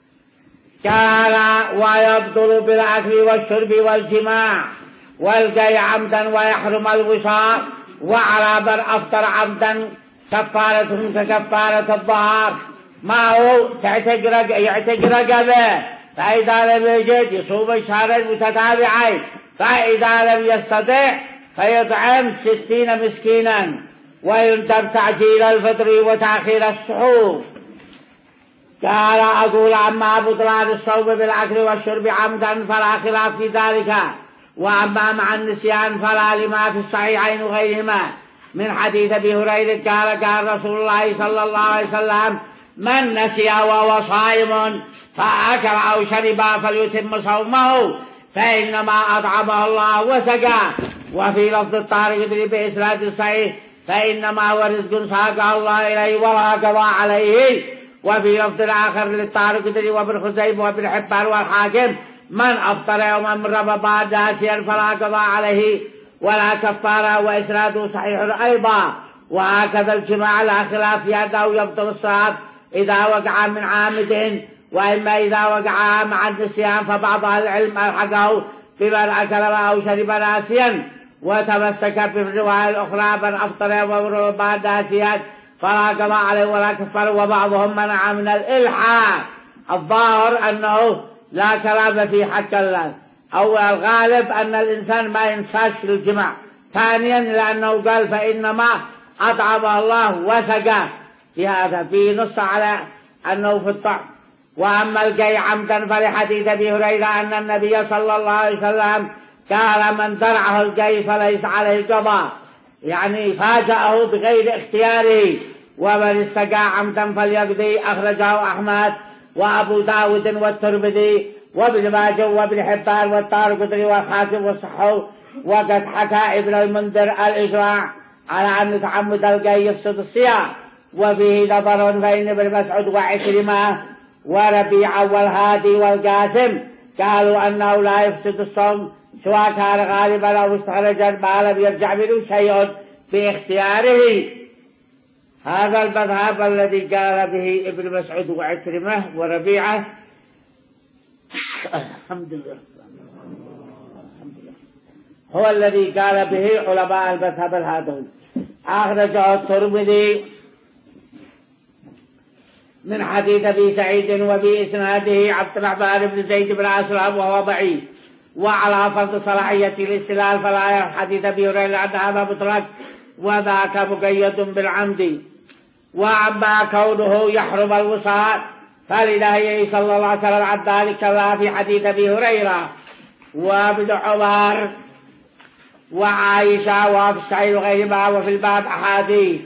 قال ويبطل بالأكل والشرب والجماع والقي عمدا ويحرم الوصال، وعلى من أفطر عمدا كفارة ككفارة الظهر، ما هو يعتق رقبه، فإذا لم يجد يصوم شهرين متتابعين، فإذا لم يستطع فيطعم ستين مسكينا، ويندب تعجيل الفطر وتأخير السحور. قال أقول أما بطلان الصوم بالأكل والشرب عمدا فلا خلاف في ذلك، وأما مع النسيان فلا، لما في الصحيحين وغيرهما من حديث أبي هريرة قال قال رسول الله صلى الله عليه وسلم من نسي وهو صائم فأكل أو شرب فليتم صومه فإنما أطعمه الله وسقاه. وفي لفظ الطارق بن بإسناد صحيح فإنما هو رزق ساقه الله إليه ولا قضاء عليه. وفي لفظ آخر للطارق بن وابن خزيمة وابن حبان والحاكم من أفطر يوما من رمضان ناسيا فلا قضاء عليه ولا كفارة، وإسناده صحيح أيضا. وهكذا الجماع لا خلاف في أنه يبطل الصلاة إذا وقع من عامد، وإما إذا وقع مع النسيان، فبعض أهل العلم ألحقه بمن أكل أو شرب ناسيا، وتمسك بالرواية الأخرى من أفطر يوما من رمضان ناسيا فلا قضاء عليه ولا كفارة. وبعضهم منع من الإلحاق. الظاهر أنه لا كلام في حق الله، أو الغالب أن الإنسان ما ينساش الجماع. ثانيا لأنه قال فإنما أطعمه الله وسقاه، في هذا في نص على أنه في الطعم. وأما القي عمدا فلحديث أبي هريرة أن النبي صلى الله عليه وسلم قال من درعه القي فليس عليه قضاء، يعني فاجأه بغير اختياره. ومن استقى عمدا فليقضي، أخرجه أحمد وأبو داود والترمذي وابن ماجه وابن حبان والطارقطني والحاكم والصحو. وقد حكى ابن المنذر الإجماع على أن تعمد القي يفسد الصيام، وفيه نظر. فإن ابن مسعود وعكرمة وربيعة والهادي والقاسم قالوا أنه لا يفسد الصوم سواء كان غالبا أو مستخرجا ما لم يرجع منه شيء باختياره. هذا المذهب الذي قال به ابن مسعود وعكرمة وربيعة. الحمد لله هو الذي قال به علماء المذهب هذا. أخرجه الترمذي من حديث أبي سعيد وبإسناده عبد الرحمن بن زيد بن أسلم وهو ضعيف. وعلى فرض صلاحية الاستلال فلا حديث أبي هريرة أنها مطلق وذاك مقيد بالعمد. وأما كونه يحرم الوصال فلنهيه صلى الله عليه وسلم عن ذلك كما في حديث أبي هريرة وابن عمر وعائشة وفي الصحيح وغيرهما وفي الباب أحاديث.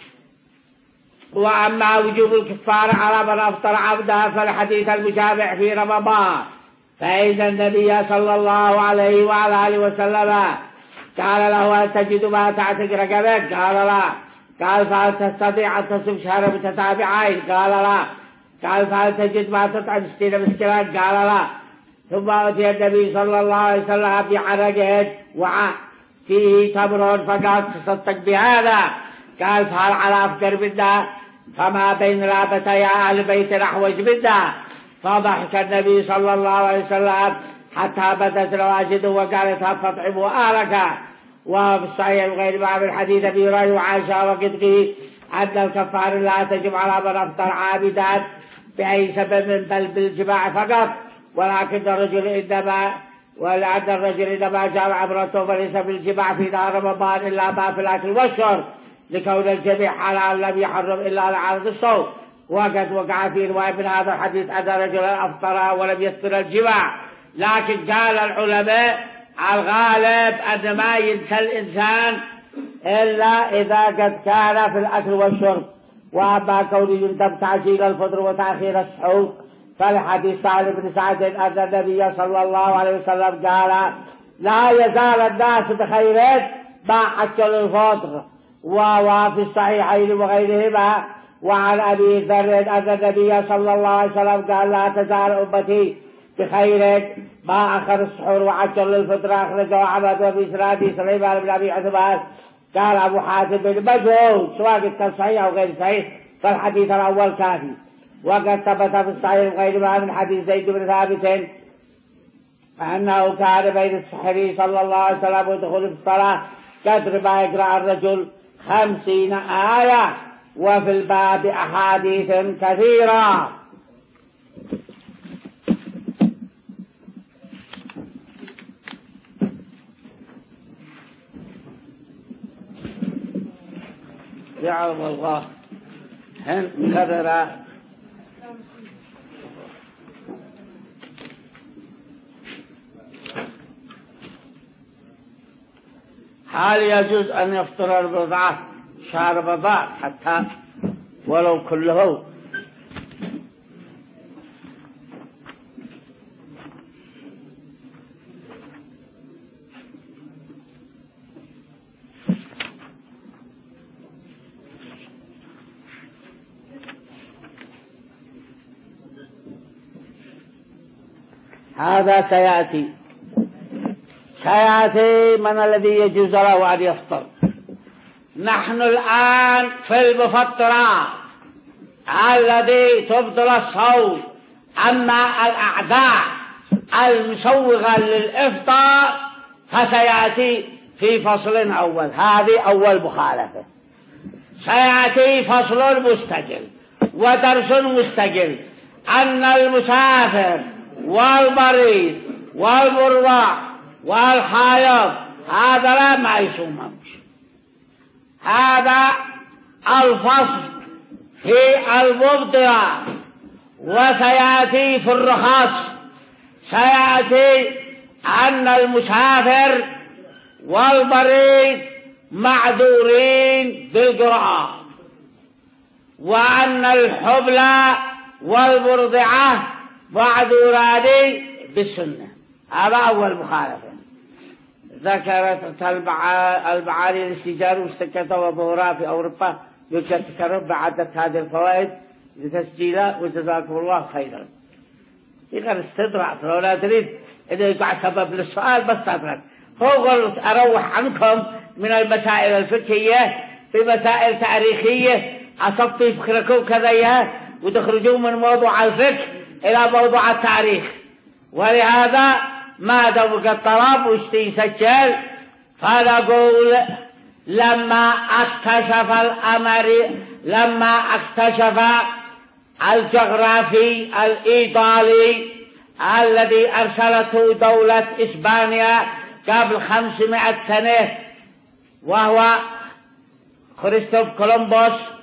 وأما وجوب الكفارة على من أفطر عبدا فالحديث المتابع في رمضان، فإن النبي صلى الله عليه وعلى آله وسلم قال له هل تجد ما تعتق رقبك؟ قال لا. قال فهل تستطيع أن تصوم شهر متتابعين؟ قال لا. قال فهل تجد ما تطعم ستين مسكينا؟ قال لا. ثم أتي النبي صلى الله عليه وسلم بعرقه وعاء فيه تمر فقال تصدق بهذا. قال فهل على أفكر منا؟ فما بين رابطة يا أهل بيت أحوج منا. فضحك النبي صلى الله عليه وسلم حتى بدت رواجده وقالت هل تطعم أهلك. وفي الصحيح وغير بعض الحديث أبي هريرة وعائشة وقدقه أن الكفار لا تجب على من أفطر عابدا بأي سبب بل بالجماع فقط، ولكن الرجل إنما ولعن الرجل إنما جامع امرأته فليس بالجماع في نهار رمضان إلا ما في الأكل والشرب، لكون الجميع حلال لم يحرم إلا على عرض الصوم. وقد وقع في رواية من هذا الحديث أن رجلا أفطر ولم يذكر الجماع، لكن قال العلماء الغالب أن ما ينسى الإنسان إلا إذا قد كان في الأكل والشرب. وأما كونه يندب تعجيل الفطر وتأخير السحور فالحديث سهل بن سعد أن النبي صلى الله عليه وسلم قال لا يزال الناس بخير ما عجل الفطر. وفي الصحيحين وغيرهما وعن أبي ذر أن النبي صلى الله عليه وسلم قال لا تزال أمتي بخير ما أخر السحور وعجل الفطر. أخرجه أحمد وبإسناده سليمان بن أبي عثمان. قال أبو حاتم بن مجهول سواء كان صحيح أو غير صحيح فالحديث الأول كافي. وقد ثبت في الصحيح وغيرهما من حديث زيد بن ثابت أنه كان بين السحر صلى الله عليه وسلم ودخول في الصلاة قدر ما يقرأ الرجل خمسين آية، وفي الباب أحاديث كثيرة. يعلم الله هن كثر هل يجوز أن يفطر البضعة شهر رمضان حتى ولو كله؟ هذا سيأتي سيأتي من الذي يجوز له أن يفطر. نحن الآن في المفطرات الذي تبطل الصوم. أما الأعداء المسوغة للإفطار فسيأتي في فصل أول. هذه أول مخالفة. سيأتي فصل مستقل ودرس مستقل أن المسافر والمريض والمرضع والحائض هذا لا ما يصومش. هذا الفصل في المبطلات. وسيأتي في الرخص سيأتي أن المسافر والمريض معذورين بالقرآن، وأن الحبل والمرضعة معذوران بالسنة. هذا أول مخالفة. ذكرت المعاني الاستجار والسكتة وظهورها في أوروبا يوجد تكرر بعدت هذه الفوائد لتسجيلها وجزاكم الله خيرا. يقدر استدرع لو لا تريد إذا يقع سبب للسؤال بس تدرك. هو قلت أروح عنكم من المسائل الفقهية بمسائل تاريخية أصبتوا فكركم كذا وتخرجوا من موضوع الفقه إلى موضوع التاريخ. ولهذا ما دمك الطلب واشتي سجل. فنقول لما اكتشف الأمر لما اكتشف الجغرافي الإيطالي الذي أرسلته دولة إسبانيا قبل خمسمائة سنة وهو كريستوف كولومبوس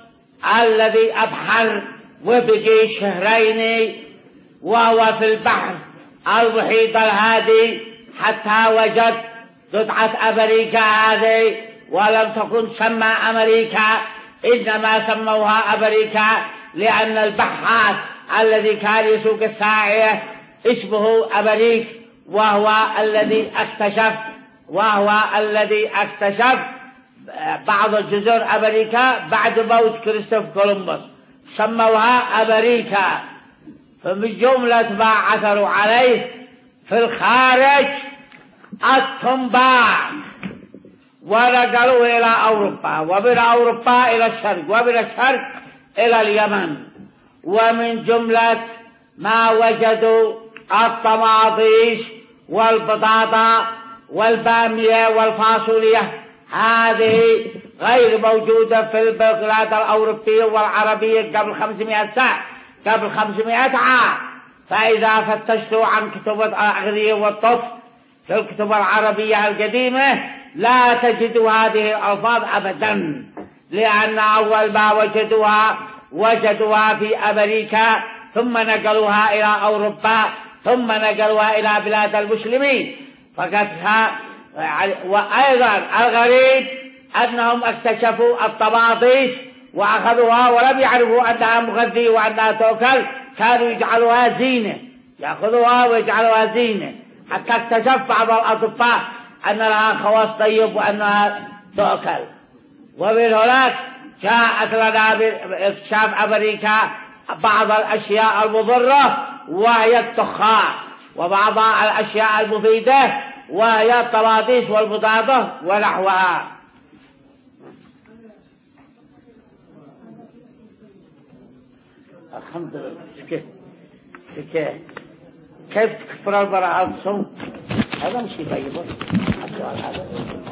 الذي أبحر وبقي شهرين وهو في البحر المحيط الهادي حتى وجد قطعة أمريكا هذه، ولم تكن سمى أمريكا، إنما سموها أمريكا لأن البحار الذي كان يسوق الساعية اسمه أمريك، وهو الذي اكتشف وهو الذي اكتشف بعض جزر أمريكا بعد موت كريستوف كولومبوس، سموها أمريكا. فمن جملة ما عثروا عليه في الخارج التنباع، ونقلوا إلى أوروبا، ومن أوروبا إلى الشرق، ومن الشرق إلى اليمن. ومن جملة ما وجدوا الطماطيش والبطاطا والبامية والفاصوليا، هذه غير موجودة في البلاد الأوروبية والعربية قبل خمسمائة سنة، قبل خمسمائة عام. فإذا فتشتوا عن كتب الأغذية والطب في الكتب العربية القديمة لا تجدوا هذه الألفاظ أبدا، لأن أول ما وجدوها وجدوها في أمريكا، ثم نقلوها إلى أوروبا، ثم نقلوها إلى بلاد المسلمين فقط. وأيضا الغريب أنهم اكتشفوا الطماطيش وأخذوها ولم يعرفوا أنها مغذية وأنها تؤكل، كانوا يجعلوها زينة، يأخذوها ويجعلوها زينة، حتى اكتشف بعض الأطباء أن لها خواص طيب وأنها تؤكل. ومن هناك جاءت لنا باكتشاف أمريكا بعض الأشياء المضرة وهي الدخان، وبعض الأشياء المفيدة وهي الطماطيش والبطاطا ونحوها. الحمد لله. سكت سكت. كيف تكفر المرأة الصوم؟ هذا مش يبيض السؤال هذا.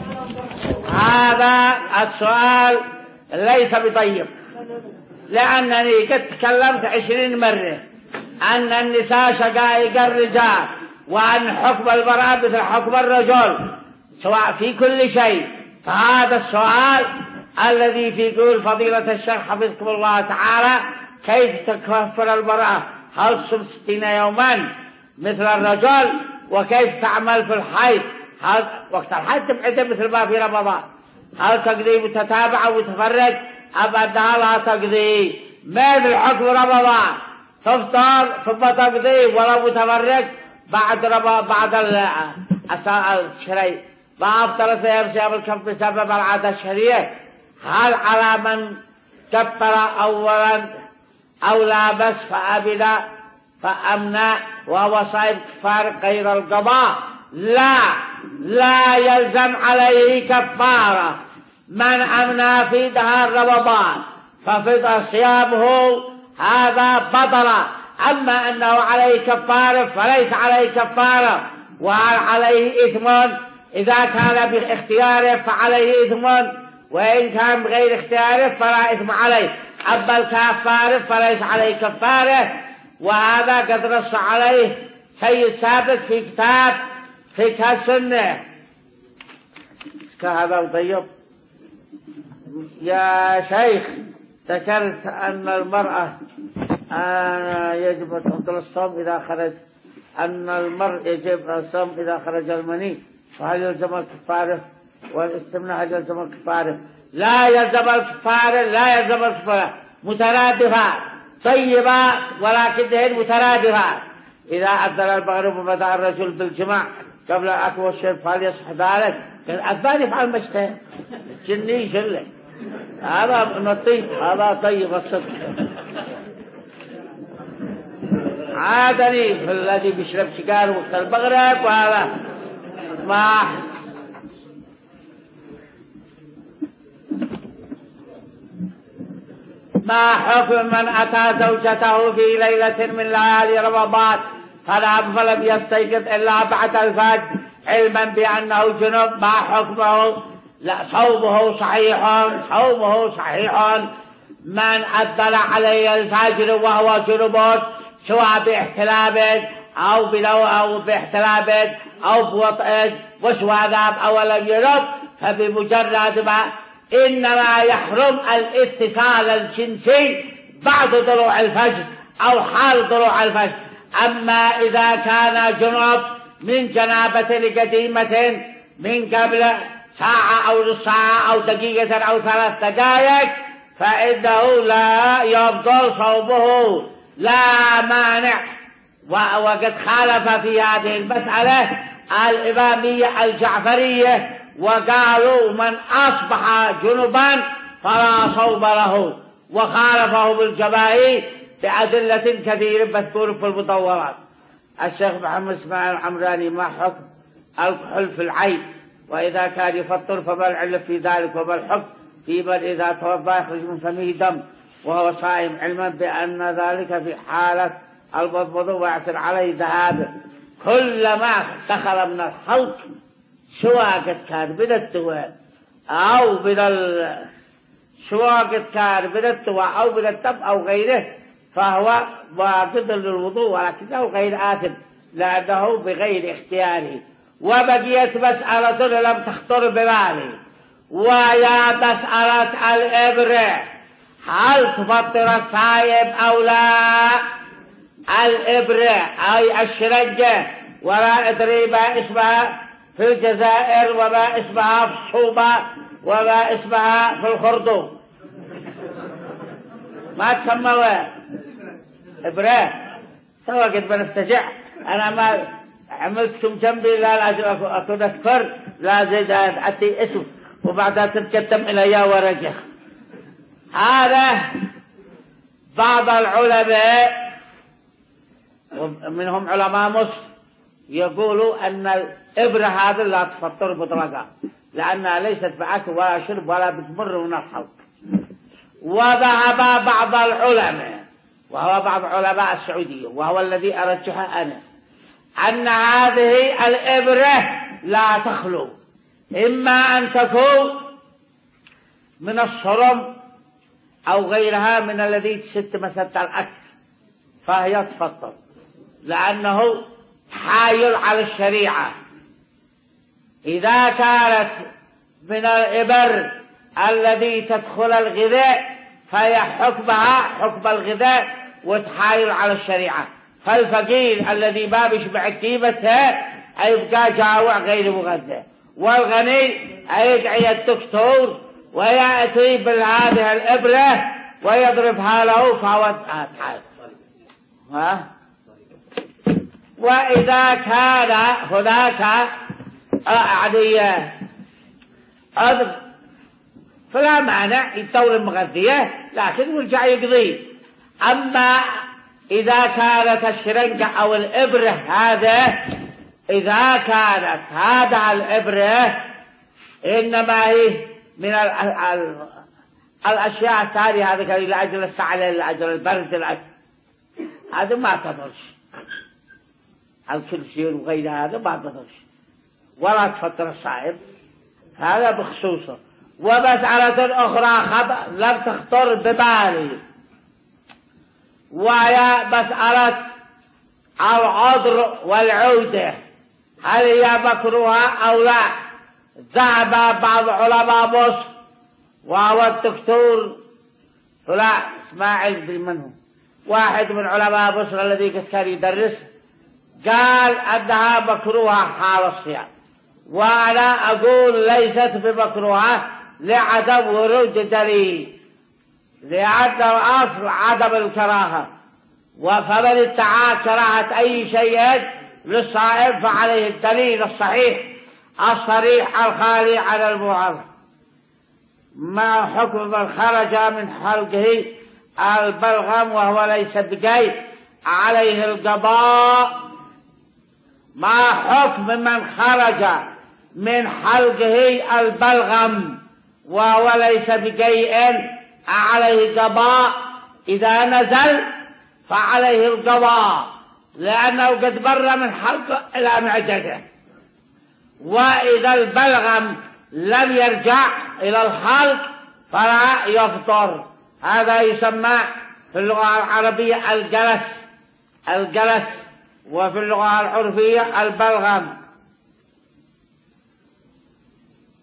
هذا السؤال ليس بطيب، لأنني قد تكلمت عشرين مرة أن النساء شقائق الرجال، وأن حكم المرأة مثل حكم الرجل سواء في كل شيء. فهذا السؤال الذي في قول فضيلة الشيخ حفظكم الله تعالى كيف تكفر المرأة، هل تصوم ستين يوما مثل الرجل، وكيف تعمل في الحيض، هل وقت الحيض تبعده مثل ما في رمضان، هل تقضي متتابعة وتفرج أم أنها لا تقضي مثل حكم رمضان، تفطر ثم تقضي ولا متفرج بعد رمضان بعد الشري ما أفطر صيام صيام الكف بسبب العادة الشرعية. هل على من كفر أولا أو لابس فأبدا فأمنع وهو صائم كفار غير القضاء؟ لا لا يلزم عليه كفارة. من أمنع في نهار رمضان ففضل صيامه هذا بطل، أما أنه عليه كفارة فليس عليه كفارة. وهل عليه إثم؟ إذا كان باختياره فعليه إثم، وإن كان بغير اختياره فلا إثم عليه. أما الكفارة فليس عليه كفارة، وهذا قد نص عليه سيد سابق في كتاب فقه السنة. كهذا طيب يا شيخ، ذكرت أن المرأة آه يجب أن تفضل الصوم إذا خرج، أن المرء يجب الصوم إذا خرج المني، فهل يلزم الكفارة؟ والاستمناء هل يلزم الكفارة؟ لا يلزم الكفارة، لا يلزم الكفارة، مترادفات طيبات ولكنهن مترادفات. إذا أذن المغرب وبدأ الرجل بالجماع قبل الأكل والشرب فهل يصح ذلك؟ الأذان يفعل ما اشتهى، جني جله، هذا نطيب، هذا طيب الصدق. عادني في الذي بيشرب سيجار وقت المغرب، وهذا ما ما حكم من أتى زوجته في ليلة من ليالي رمضان فنام فلم يستيقظ إلا بعد الفجر علما بأنه جنب، ما حكمه؟ لا، صومه صحيح، صومه صحيح. من أذن عليه الفجر وهو جنب سواء باحتلام أو بلو أو باحتلام أو بوطئ وسواء ذاب أو لم ينب، فبمجرد ما إنما يحرم الاتصال الجنسي بعد طلوع الفجر أو حال طلوع الفجر. أما إذا كان جنب من جنابة قديمة من قبل ساعة أو نص ساعة أو دقيقة أو ثلاث دقائق فإنه لا يبطل صومه لا مانع. وقد خالف في هذه المسألة الإمامية الجعفرية وقالوا من أصبح جنبا فلا صوم له، وخالفه بالجماهير بأدلة كثيرة مذكورة في المطولات. الشيخ محمد اسماعيل الحمراني: ما حكم الكحول في العين؟ وإذا كان يفطر فما العلة في ذلك؟ وما الحكم في من إذا توضأ يخرج من فمه دم وهو صائم، علما بأن ذلك في حالة المضمض ويعثر عليه ذهابه كلما دخل من الحلق، سواء قد كان من الدواء أو من ال... سواء قد كان من الدواء أو من الدم أو غيره، فهو واجب للوضوء ولكنه غير آثم لأنه بغير اختياره. وبقيت مسألة لم تخطر ببالي، ويا مسألة الإبرة، هل تفطر الصائم أو لا؟ الإبرة أي الشرنجة، ولا أدري ما اسمها في الجزائر وما اسمها في الصوبة وما اسمها في الخرطوم، ما تسموها إبرة. سوى قد بنفتجع أنا ما عملتكم جنبي لا أكون أذكر لا زيد أتي اسم وبعدها تتكتم إلى يا ورقة. هذا بعض العلماء ومنهم علماء مصر يقولوا أن الإبرة هذا لا تفطر مطلقا لأنها ليست بأكل ولا شرب ولا بتمر من الحلق. وذهب بعض العلماء وهو بعض علماء السعودية وهو الذي أرجحه أنا أن هذه الإبرة لا تخلو، إما أن تكون من الصرم أو غيرها من الذي تشد مسد الأكل فهي تفطر، لأنه حايل على الشريعة. إذا كانت من الإبر الذي تدخل الغذاء فهي حكمها حكم الغذاء وتحايل على الشريعة. فالفقير الذي ما بيشبع قيمته يبقى جائع غير مغذى، والغني يدعي الدكتور ويأتي بهذه الإبرة ويضربها له فهو حايل. ها؟ وإذا كان هناك أعدية أذر فلا مانع الدولة المغذية لكن يرجع يقضي. أما إذا كانت الشرنجة أو الإبرة هذا إذا كانت هذا الإبرة إنما هي من ال ال الأشياء الثانية هذا لأجل السعلة لأجل البرد لأجل هذا ما تضرش، الكلسيون وغير هذا ما تضرش ولا تفطر الصائم، هذا بخصوصه. ومسألة أخرى خب... لم تخطر ببالي وهي مسألة العذر والعودة، هل هي مكروهة أو لا؟ ذهب بعض علماء مصر وهو الدكتور لا اسماعيل بن منه واحد من علماء مصر الذي كان يدرس قال أنها مكروهة حال الصيام، وأنا أقول ليست بمكروهة لعدم ورود دليل، لأن الأصل عدم الكراهة، وفمن ادعى كراهة أي شيء للصائم فعليه الدليل الصحيح الصريح الخالي عن المعارضة. ما حكم من خرج من حلقه البلغم وهو ليس بجيد عليه القضاء؟ ما حكم من خرج من حلقه البلغم وهو ليس بجيء عليه قضاء؟ إذا نزل فعليه القضاء لأنه قد بر من حلقه إلى معدته. وإذا البلغم لم يرجع إلى الحلق فلا يفطر. هذا يسمى في اللغة العربية الجلس الجلس وفي اللغة العرفية البلغم.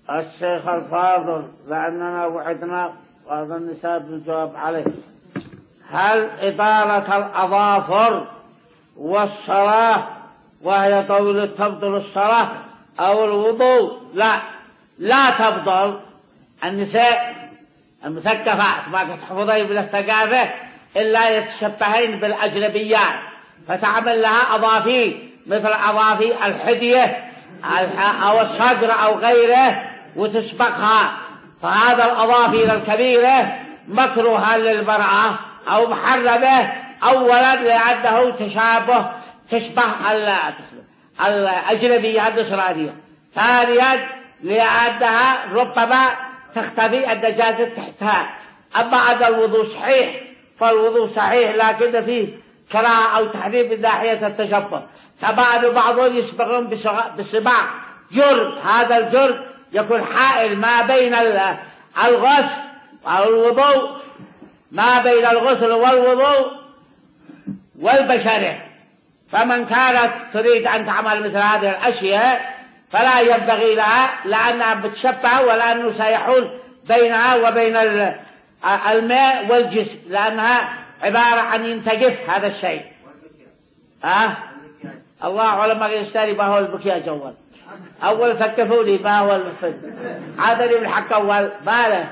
الشيخ الفاضل، لأننا وعدنا وأظن نساب الجواب عليه، هل إطالة الأظافر والصلاة وهي طويلة تبطل الصلاة أو الوضوء؟ لا، لا تبطل. النساء المثقفات ما تحفظين بالثقافة إلا يتشبهين بالأجنبيات، فتعمل لها أظافير مثل أظافير الحدية أو الصدر أو غيره وتسبقها، فهذا الأظافير الكبيرة مكروهة للمرأة أو محرمة، أولا لأنه تشابه تشبه الأجنبية النصرانية، ثانيا لأنها ربما تختفي النجاسة تحتها. أما أن الوضوء صحيح فالوضوء صحيح، لكن فيه كراهة أو تحريم من ناحية التشبه، كما أن بعضهم يسبقون بصباع جرد، هذا الجرد يكون حائل ما بين الغسل والوضوء، ما بين الغسل والوضوء والبشرة. فمن كانت تريد أن تعمل مثل هذه الأشياء فلا ينبغي لها، لأنها بتشبه ولأنه سيحول بينها وبين الماء والجسم، لأنها عبارة عن ينتجف هذا الشيء. أه؟ الله أعلم ما يشتري ما هو البكية أول أول ثقفوني ما هو الفد عادني بالحق أول ما له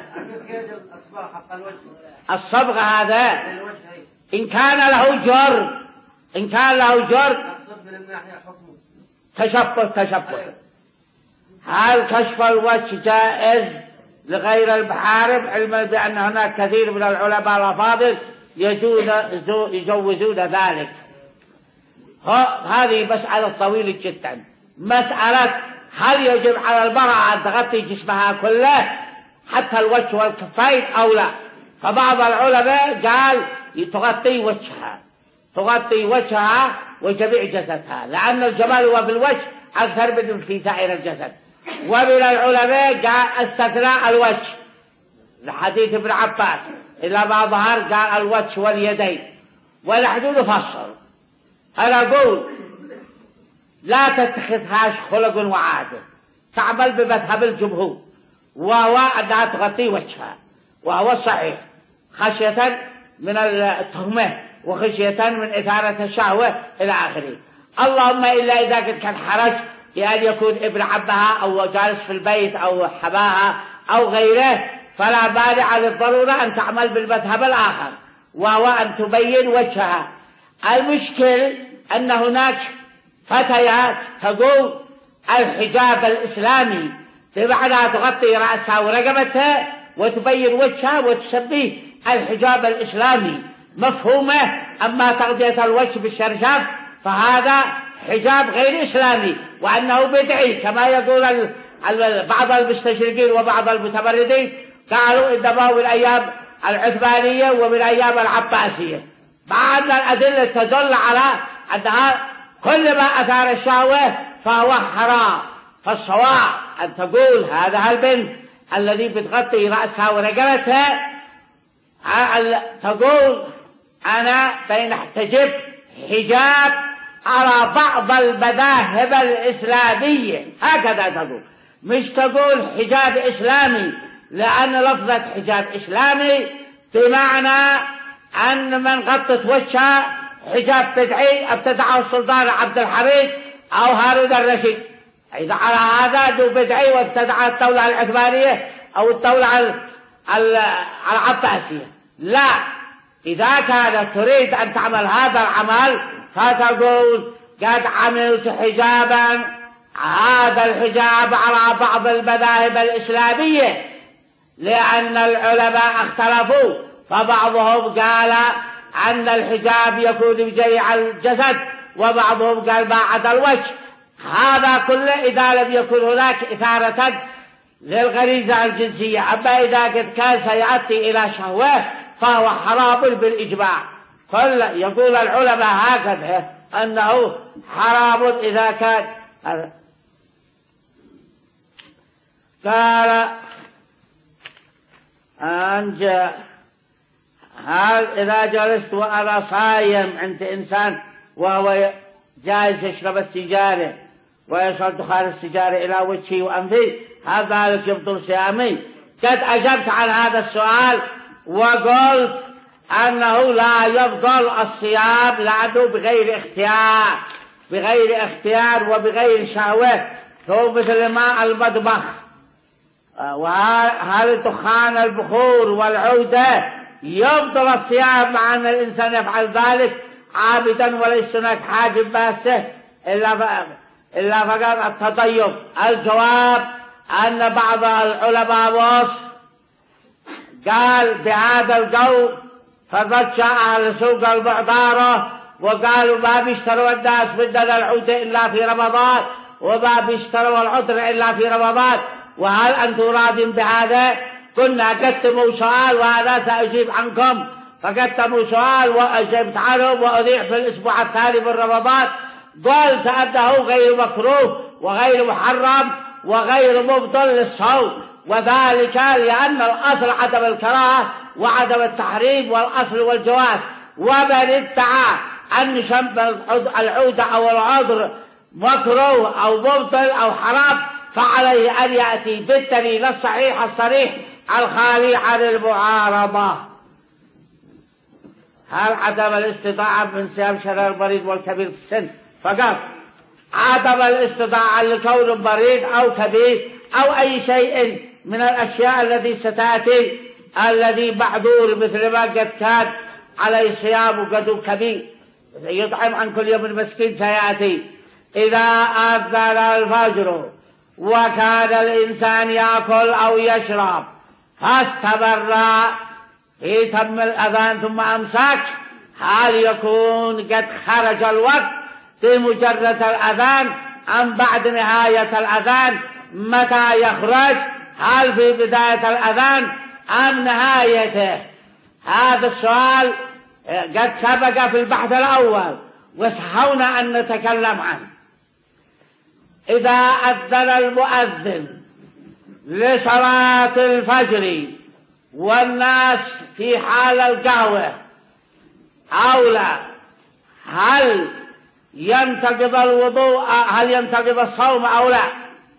الصبغة. هذا إن كان له جر إن كان له جر تشبه تشبه هل كشف الوجه جائز لغير المحارم، علما بأن هناك كثير من العلماء الأفاضل يجوزون ذلك؟ هذه مسألة طويلة جدا. مسألة هل يجب على المرأة أن تغطي جسمها كله حتى الوجه والكفين أو لا؟ فبعض العلماء قال تغطي وجهها تغطي وجهها وجميع جسدها، لأن الجمال هو في الوجه أكثر من في سائر الجسد. ومن العلماء قال استثناء الوجه لحديث ابن عباس إلا ما ظهر، قال الوجه واليدين، والحدود فصل. أنا أقول لا تتخذهاش خلق وعادة، تعمل بمذهب الجمهور وهو أنها تغطي وجهها، وهو صحيح خشية من التهمة وخشية من إثارة الشهوة إلى آخره. اللهم إلا إذا كان حرج بأن يكون ابن عمها أو جالس في البيت أو حباها أو غيره، فلا مانع للضرورة أن تعمل بالمذهب الآخر، وهو أن تبين وجهها. المشكل أن هناك فتيات تقول الحجاب الإسلامي بمعنى تغطي رأسها ورقبتها وتبين وجهها وتسميه الحجاب الإسلامي، مفهومة. أما تغطية الوجه بالشرشف فهذا حجاب غير إسلامي، وأنه بدعي كما يقول بعض المستشرقين وبعض المتمردين، قالوا إنما من أيام العثمانية ومن أيام العباسية، مع أن الأدلة تدل على أنها كل ما أثار الشهوة فهو حرام. فالصواب أن تقول هذا البنت الذي بتغطي رأسها ورقبتها تقول أنا بنحتجب حجاب على بعض المذاهب الإسلامية، هكذا تقول، مش تقول حجاب إسلامي، لأن لفظة حجاب إسلامي بمعنى أن من غطت وجهها حجاب بدعي ابتدعه السلطان عبد الحميد أو هارون الرشيد، إذا على هذا ذو بدعي وابتدع الدولة العثمانية أو الدولة العباسية. لا، إذا كانت تريد أن تعمل هذا العمل فتقول قد عملت حجابا، هذا الحجاب على بعض المذاهب الإسلامية، لأن العلماء اختلفوا، فبعضهم قال أن الحجاب يكون بجميع الجسد، وبعضهم قال ما عدا الوجه. هذا كله إذا لم يكن هناك إثارة للغريزة الجنسية. أما إذا قد كان سيأتي إلى شهوة فهو حرام بالإجماع. كل يقول العلماء هكذا أنه حرام إذا كان. قال أنجى هل إذا جلست وأنا صايم عند إنسان وهو جالس يشرب السيجارة ويصل دخان السيجارة إلى وجهي وأنفي، هل ذلك يبطل صيامي؟ قد أجبت عن هذا السؤال وقلت أنه لا يبطل الصيام لأنه بغير اختيار، بغير اختيار وبغير شهوة، هو مثل ماء المطبخ. وهل دخان البخور والعودة يبطل الصيام مع أن الإنسان يفعل ذلك عابدا وليس هناك حاجة باسه إلا إلا فقط التطيب؟ الجواب أن بعض العلماء وصف قال بهذا القول فرجع أهل سوق البعضارة وقالوا ما بيشتروا الناس بدل العودة إلا في رمضان وما بيشتروا العذر إلا في رمضان، وهل أنتم راضين بهذا؟ قلنا قدموا سؤال وأنا سأجيب عنكم، فقدموا سؤال وأجبت عنه وأذيع في الأسبوع الثاني من رمضان. قلت أنه غير مكروه وغير محرم وغير مبطل للصوم، وذلك لأن الأصل عدم الكراهة وعدم التحريم والأصل والجواز. ومن ادعى أن شم العودة أو العذر مكروه أو مبطل أو حرام فعليه أن يأتي بالدليل الصحيح الصريح الخالي عن المعارضة. هل عدم الاستطاعة من صيام شهر المريض والكبير في السن فقط؟ عدم الاستطاعة لكون مريض أو كبير أو أي شيء من الأشياء التي ستأتي الذي معذور مثل ما قد كان عليه صيام وقد كبير يطعم عن كل يوم مسكين سيأتي. إذا أذن الفجر وكان الإنسان يأكل أو يشرب فاستمر في تم الأذان ثم أمسك، هل يكون قد خرج الوقت بمجرد الأذان أم بعد نهاية الأذان؟ متى يخرج؟ هل في بداية الأذان أم نهايته؟ هذا السؤال قد سبق في البحث الأول وسهونا أن نتكلم عنه. إذا أذن المؤذن لصلاة الفجر والناس في حال القهوة أو لا، هل ينتقض الوضوء؟ هل ينتقض الصوم أو لا؟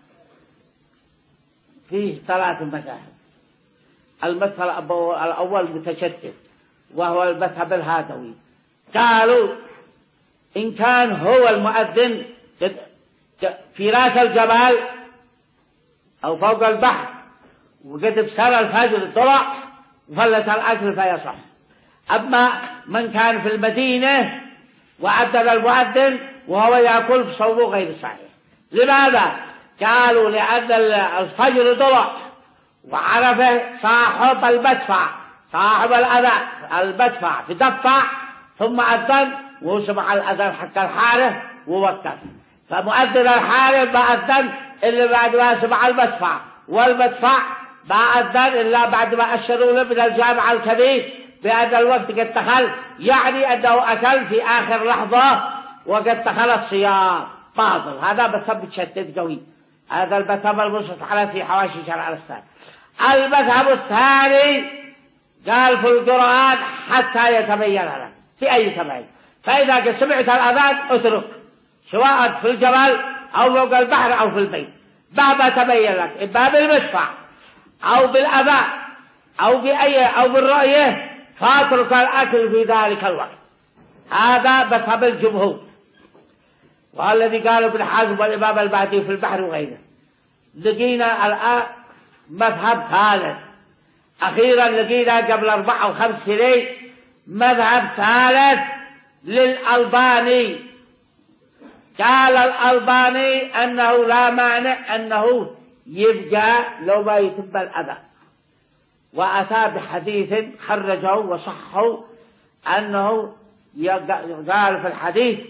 فيه ثلاث مذاهب. المذهب الأول متشدد وهو المذهب الهادوي، قالوا إن كان هو المؤذن في راس الجبل أو فوق البحر وقد ابصر الفجر طلع وفلت الأكل فيصح. أما من كان في المدينة وأذن المؤذن وهو يأكل فصومه غير صحيح. لماذا؟ قالوا لأن الفجر طلع وعرفه صاحب المدفع صاحب الأذان المدفع فدفع ثم أذن وسمع الأذان حتى الحارة ووقف، فمؤذن الحارة ما أذن إلا بعد ما سمع المدفع، والمدفع ما أذن إلا بعد ما أشروا له من الجامع الكبير بأن الوقت قد دخل، يعني أنه أكل في آخر لحظة وقد دخل الصيام باطل. هذا مذهب متشدد قوي، هذا المذهب المنصوص على في حواشي شرع الإسلام. المذهب الثاني قال في القرآن حتى يتبين لك في أي تبين، فإذا قد سمعت الأذان اترك سواء في الجبل أو فوق البحر أو في البيت مهما تبين لك، إما بالمدفع أو بالأذان أو بأي أو بالرؤية فاترك الأكل في ذلك الوقت. هذا مذهب الجمهور، والذي قال ابن حزم والإمام البعدي في البحر وغيره. لقينا الآن مذهب ثالث، أخيرا لقينا قبل أربع أو خمس سنين مذهب ثالث للألباني. قال الألباني أنه لا مانع أنه يبقى لو ما يتم الأذى، وأتى بحديث خرجه وصحه أنه قال في الحديث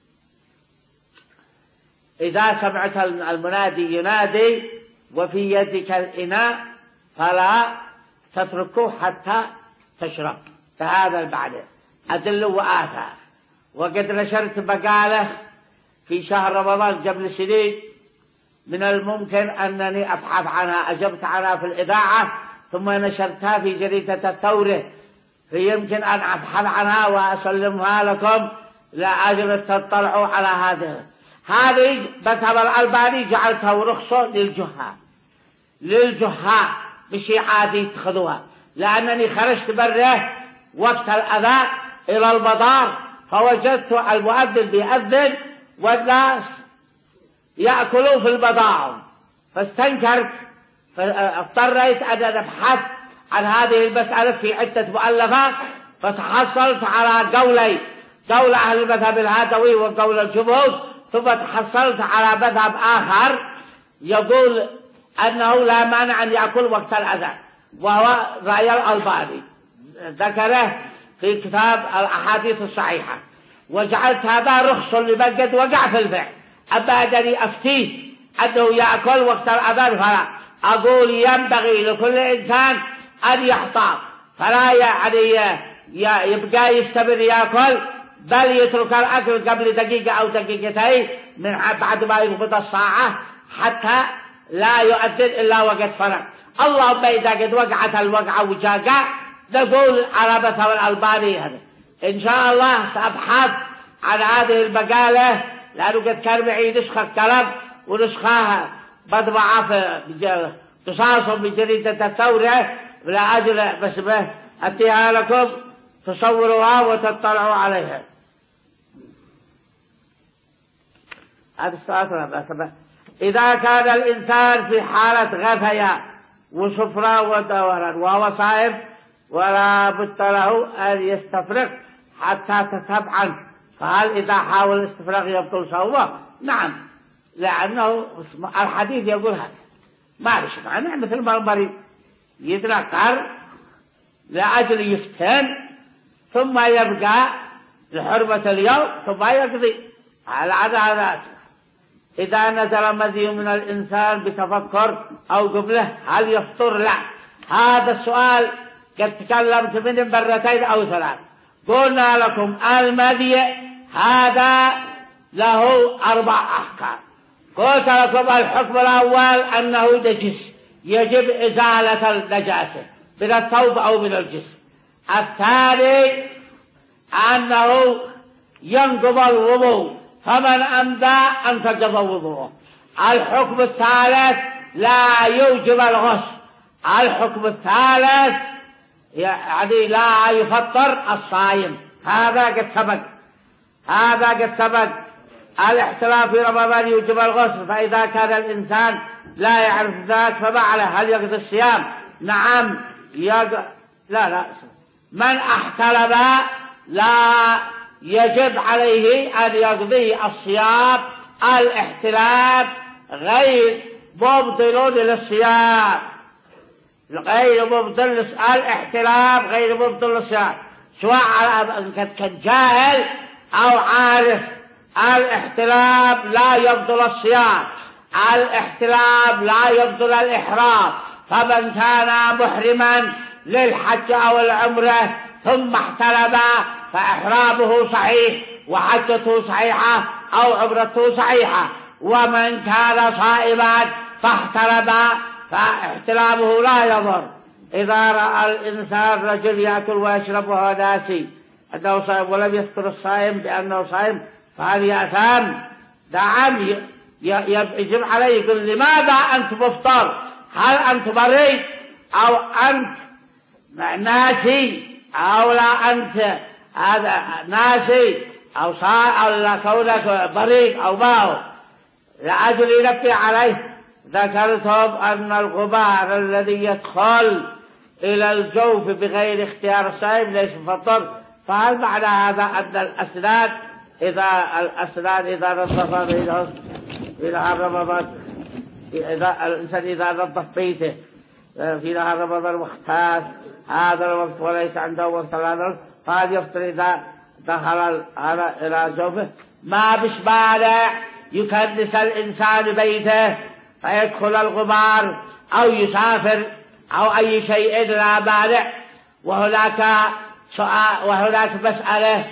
إذا سمعت المنادي ينادي وفي يدك الإناء فلا تتركه حتى تشرب. فهذا المعنى أدل وآثار. وقد نشرت مقالة في شهر رمضان قبل سنين من الممكن أنني أبحث عنها، أجبت عنها في الإذاعة ثم نشرتها في جريدة الثورة، فيمكن أن أبحث عنها وأسلمها لكم لأجل تطلعوا على هذه. هذه مذهب الألباني جعلته رخصة للجهال، للجهال بشي عادي يتخذوها، لأنني خرجت بره وقت الأذان إلى البضار فوجدت المؤذن بيأذن والناس يأكلوا في البضاعة، فاستنكرت، فاضطريت أن أبحث عن هذه المسألة في عدة مؤلفات، فتحصلت على قولي، قول أهل المذهب الهادوي وقول الجمهور، ثم تحصلت على مذهب آخر يقول أنه لا مانع أن يأكل وقت الأذان، وهو رأي الألباني ذكره في كتاب الأحاديث الصحيحة، وجعلت هذا رخص لمن قد وقع في الفعل. أما أنني أفتيه أنه يأكل وقت الأذان فلا، أقول ينبغي لكل إنسان أن يحتاط، فلا يعني يبقى يستمر يأكل، بل يترك الأكل قبل دقيقة أو دقيقتين من بعد ما يقبض الساعة حتى لا يؤذن إلا وقت فرق. اللهم إذا قد وقعت الوقعة وجاقة نقول على مثل الألباني هذا. إن شاء الله سأبحث عن هذه المقالة، لأنه قد كان معي نسخة كلام ونسخها مطبوعة في قصاص بجريدة الثورة، لا أجل بس أتيها لكم تصوروها وتطلعوا عليها. هذا السؤال. إذا كان الإنسان في حالة غثية وسفرة ودورا وهو صائم ولا بد له أن يستفرغ حتى تذهب عنه، فهل إذا حاول الاستفراغ يبطل صومه؟ نعم، لأنه الحديث يقول هذا. معلش معنا مثل ما المريض يتنكر لأجل يفتن ثم يبقى لحرمة اليوم ثم يقضي على عادات. إذا نزل مذي من الإنسان بتفكر أو قبله هل يفطر؟ لا. هذا السؤال قد تكلمت منه مرتين أو ثلاث. قلنا لكم المذي هذا له أربع أحكام. قلت لكم الحكم الأول أنه نجس يجب إزالة النجاسة من الثوب أو من الجسم. الثاني أنه ينقض الوضوء، فمن أمدى أنتقض وضوءه. الحكم الثالث لا يوجب الغسل. الحكم الثالث يعني لا يفطر الصائم. هذا قد سبق هذا قد سبق الاحتلام في رمضان يوجب الغسل، فإذا كان الإنسان لا يعرف ذلك فما عليه؟ هل يقضي الصيام؟ نعم يق... لا لا من احتلم لا يجب عليه أن يقضي الصيام. الاحتلام غير مبطل للصيام، غير مبطل. الاحتلام غير مبطل للصيام سواء كان جاهل أو عارف. الاحتلام لا يبطل الصيام، الاحتلام لا يبطل الإحرام. فمن كان محرما للحج أو العمرة ثم احتلم فإحرامه صحيح وحجته صحيحة أو عمرته صحيحة. ومن كان صائما فاحتلم فاحتلامه لا يضر. إذا رأى الإنسان رجل يأكل ويشرب وهو ناسي أنه صائم ولم يذكر الصائم بأنه صائم فهل يأثم؟ نعم يجب عليه. يقول لماذا أنت مفطر؟ هل أنت مريض أو أنت ناسي أو لا أنت هذا ناسي أو صائم أو لا كونك مريض أو ما هو؟ لأجل ينبه عليه ذكرتم أن الغبار الذي يدخل إلى الجوف بغير اختيار الصائم ليس فطر. فهل معنى هذا أن الأسنان إذا الأسنان إذا نظف في نهار رمضان، إذا الإنسان إذا نظف بيته في نهار رمضان واختار هذا الوقت وليس عنده وقت الآن فهل يفطر إذا دخل هذا إلى جوفه؟ ما بش مانع يكنس الإنسان بيته فيدخل الغبار أو يسافر أو أي شيء لا مانع. وهناك سؤال وهناك مسألة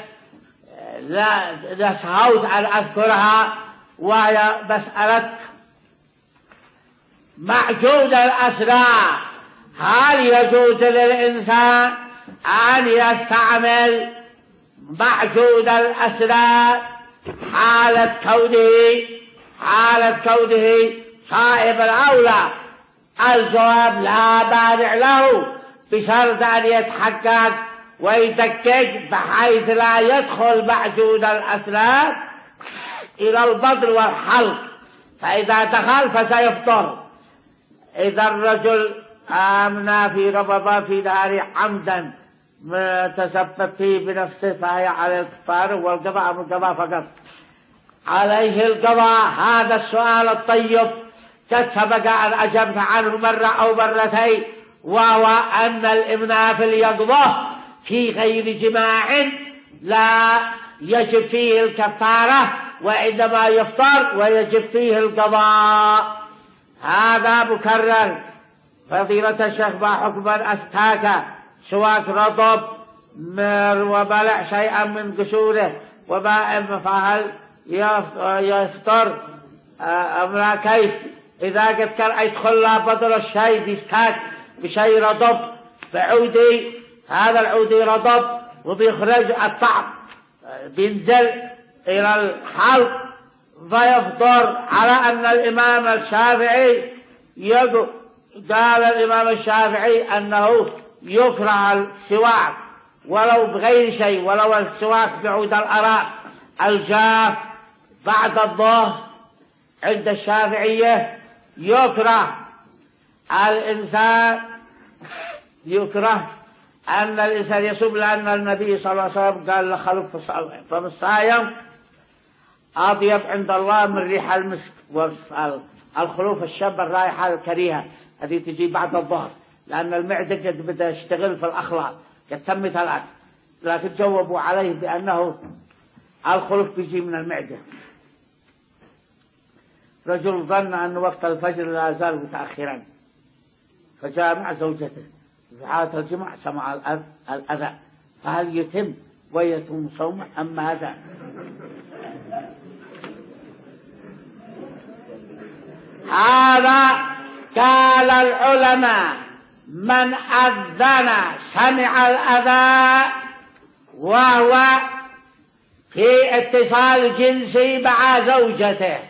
لا نسهوت أن أذكرها، وهي مسألة معجون الأسنان. هل يجوز للإنسان أن يستعمل معجون الأسنان حالة كونه حالة كونه صائما أو لا؟ الجواب لا مانع له بشرط أن يتحقق ويدقق بحيث لا يدخل معجون الأسنان إلى البطن والحلق، فإذا دخل فسيفطر. إذا الرجل آمن في رمضان في نهار عمدا تسبب فيه بنفسه فهي على الكفار والقضاء والقضاء فقط، عليه القضاء. هذا السؤال الطيب قد سبق أن أجبت عنه مرة أو مرتين، وهو أن الإمناء في اليقظة في غير جماع لا يجب فيه الكفارة، وإنما يفطر ويجب فيه القضاء. هذا مكرر. فضيلة الشيخ ما حكم من أستاك سواك رطب وبلع شيئا من قشوره وماء فهل يفطر أم لا؟ كيف إذا قد كان يدخل له بدل الشيء بيستاك بشيء رطب بعودي، هذا العودي رطب وبيخرج الطعم بينزل إلى الحلق فيفطر. على أن الإمام الشافعي يقول، قال الإمام الشافعي أنه يكره السواك ولو بغير شيء، ولو السواك بعود الأراء الجاف بعد الظهر. عند الشافعية يكره الإنسان يكره أن الإنسان يصوم، لأن النبي صلى الله عليه وسلم قال لخلف فم الصائم أطيب عند الله من ريح المسك والخلوف الشاب الرائحة الكريهة التي تجي بعد الظهر، لأن المعدة قد بدأ يشتغل في الأخلاق قد تمت الأكل، لكن جاوبوا عليه بأنه الخلوف بيجي من المعدة. رجل ظن أن وقت الفجر لا زال متأخرا فجاء مع زوجته في حالة الجمع سمع الأذى، فهل يتم ويتم صومه أم ماذا؟ هذا قال العلماء من أذن سمع الأذى وهو في اتصال جنسي مع زوجته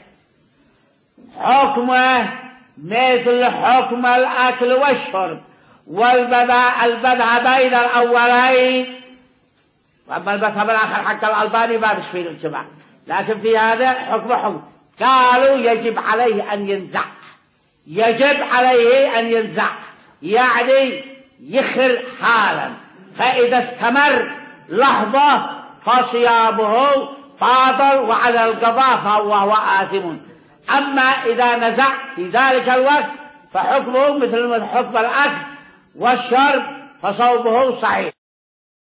حكمه مثل حكم الأكل والشرب والبدع البدع بين الأولين. وأما المذهب الآخر حق الألباني ما بشفين الجماع، لكن في هذا حكم حكم. قالوا يجب عليه أن ينزع، يجب عليه أن ينزع يعني يخر حالا، فإذا استمر لحظة فصيامه باطل وعلى القضاء فهو آثم. أما إذا نزع في ذلك الوقت فحكمه مثل حكم الأكل والشرب فصومه صحيح.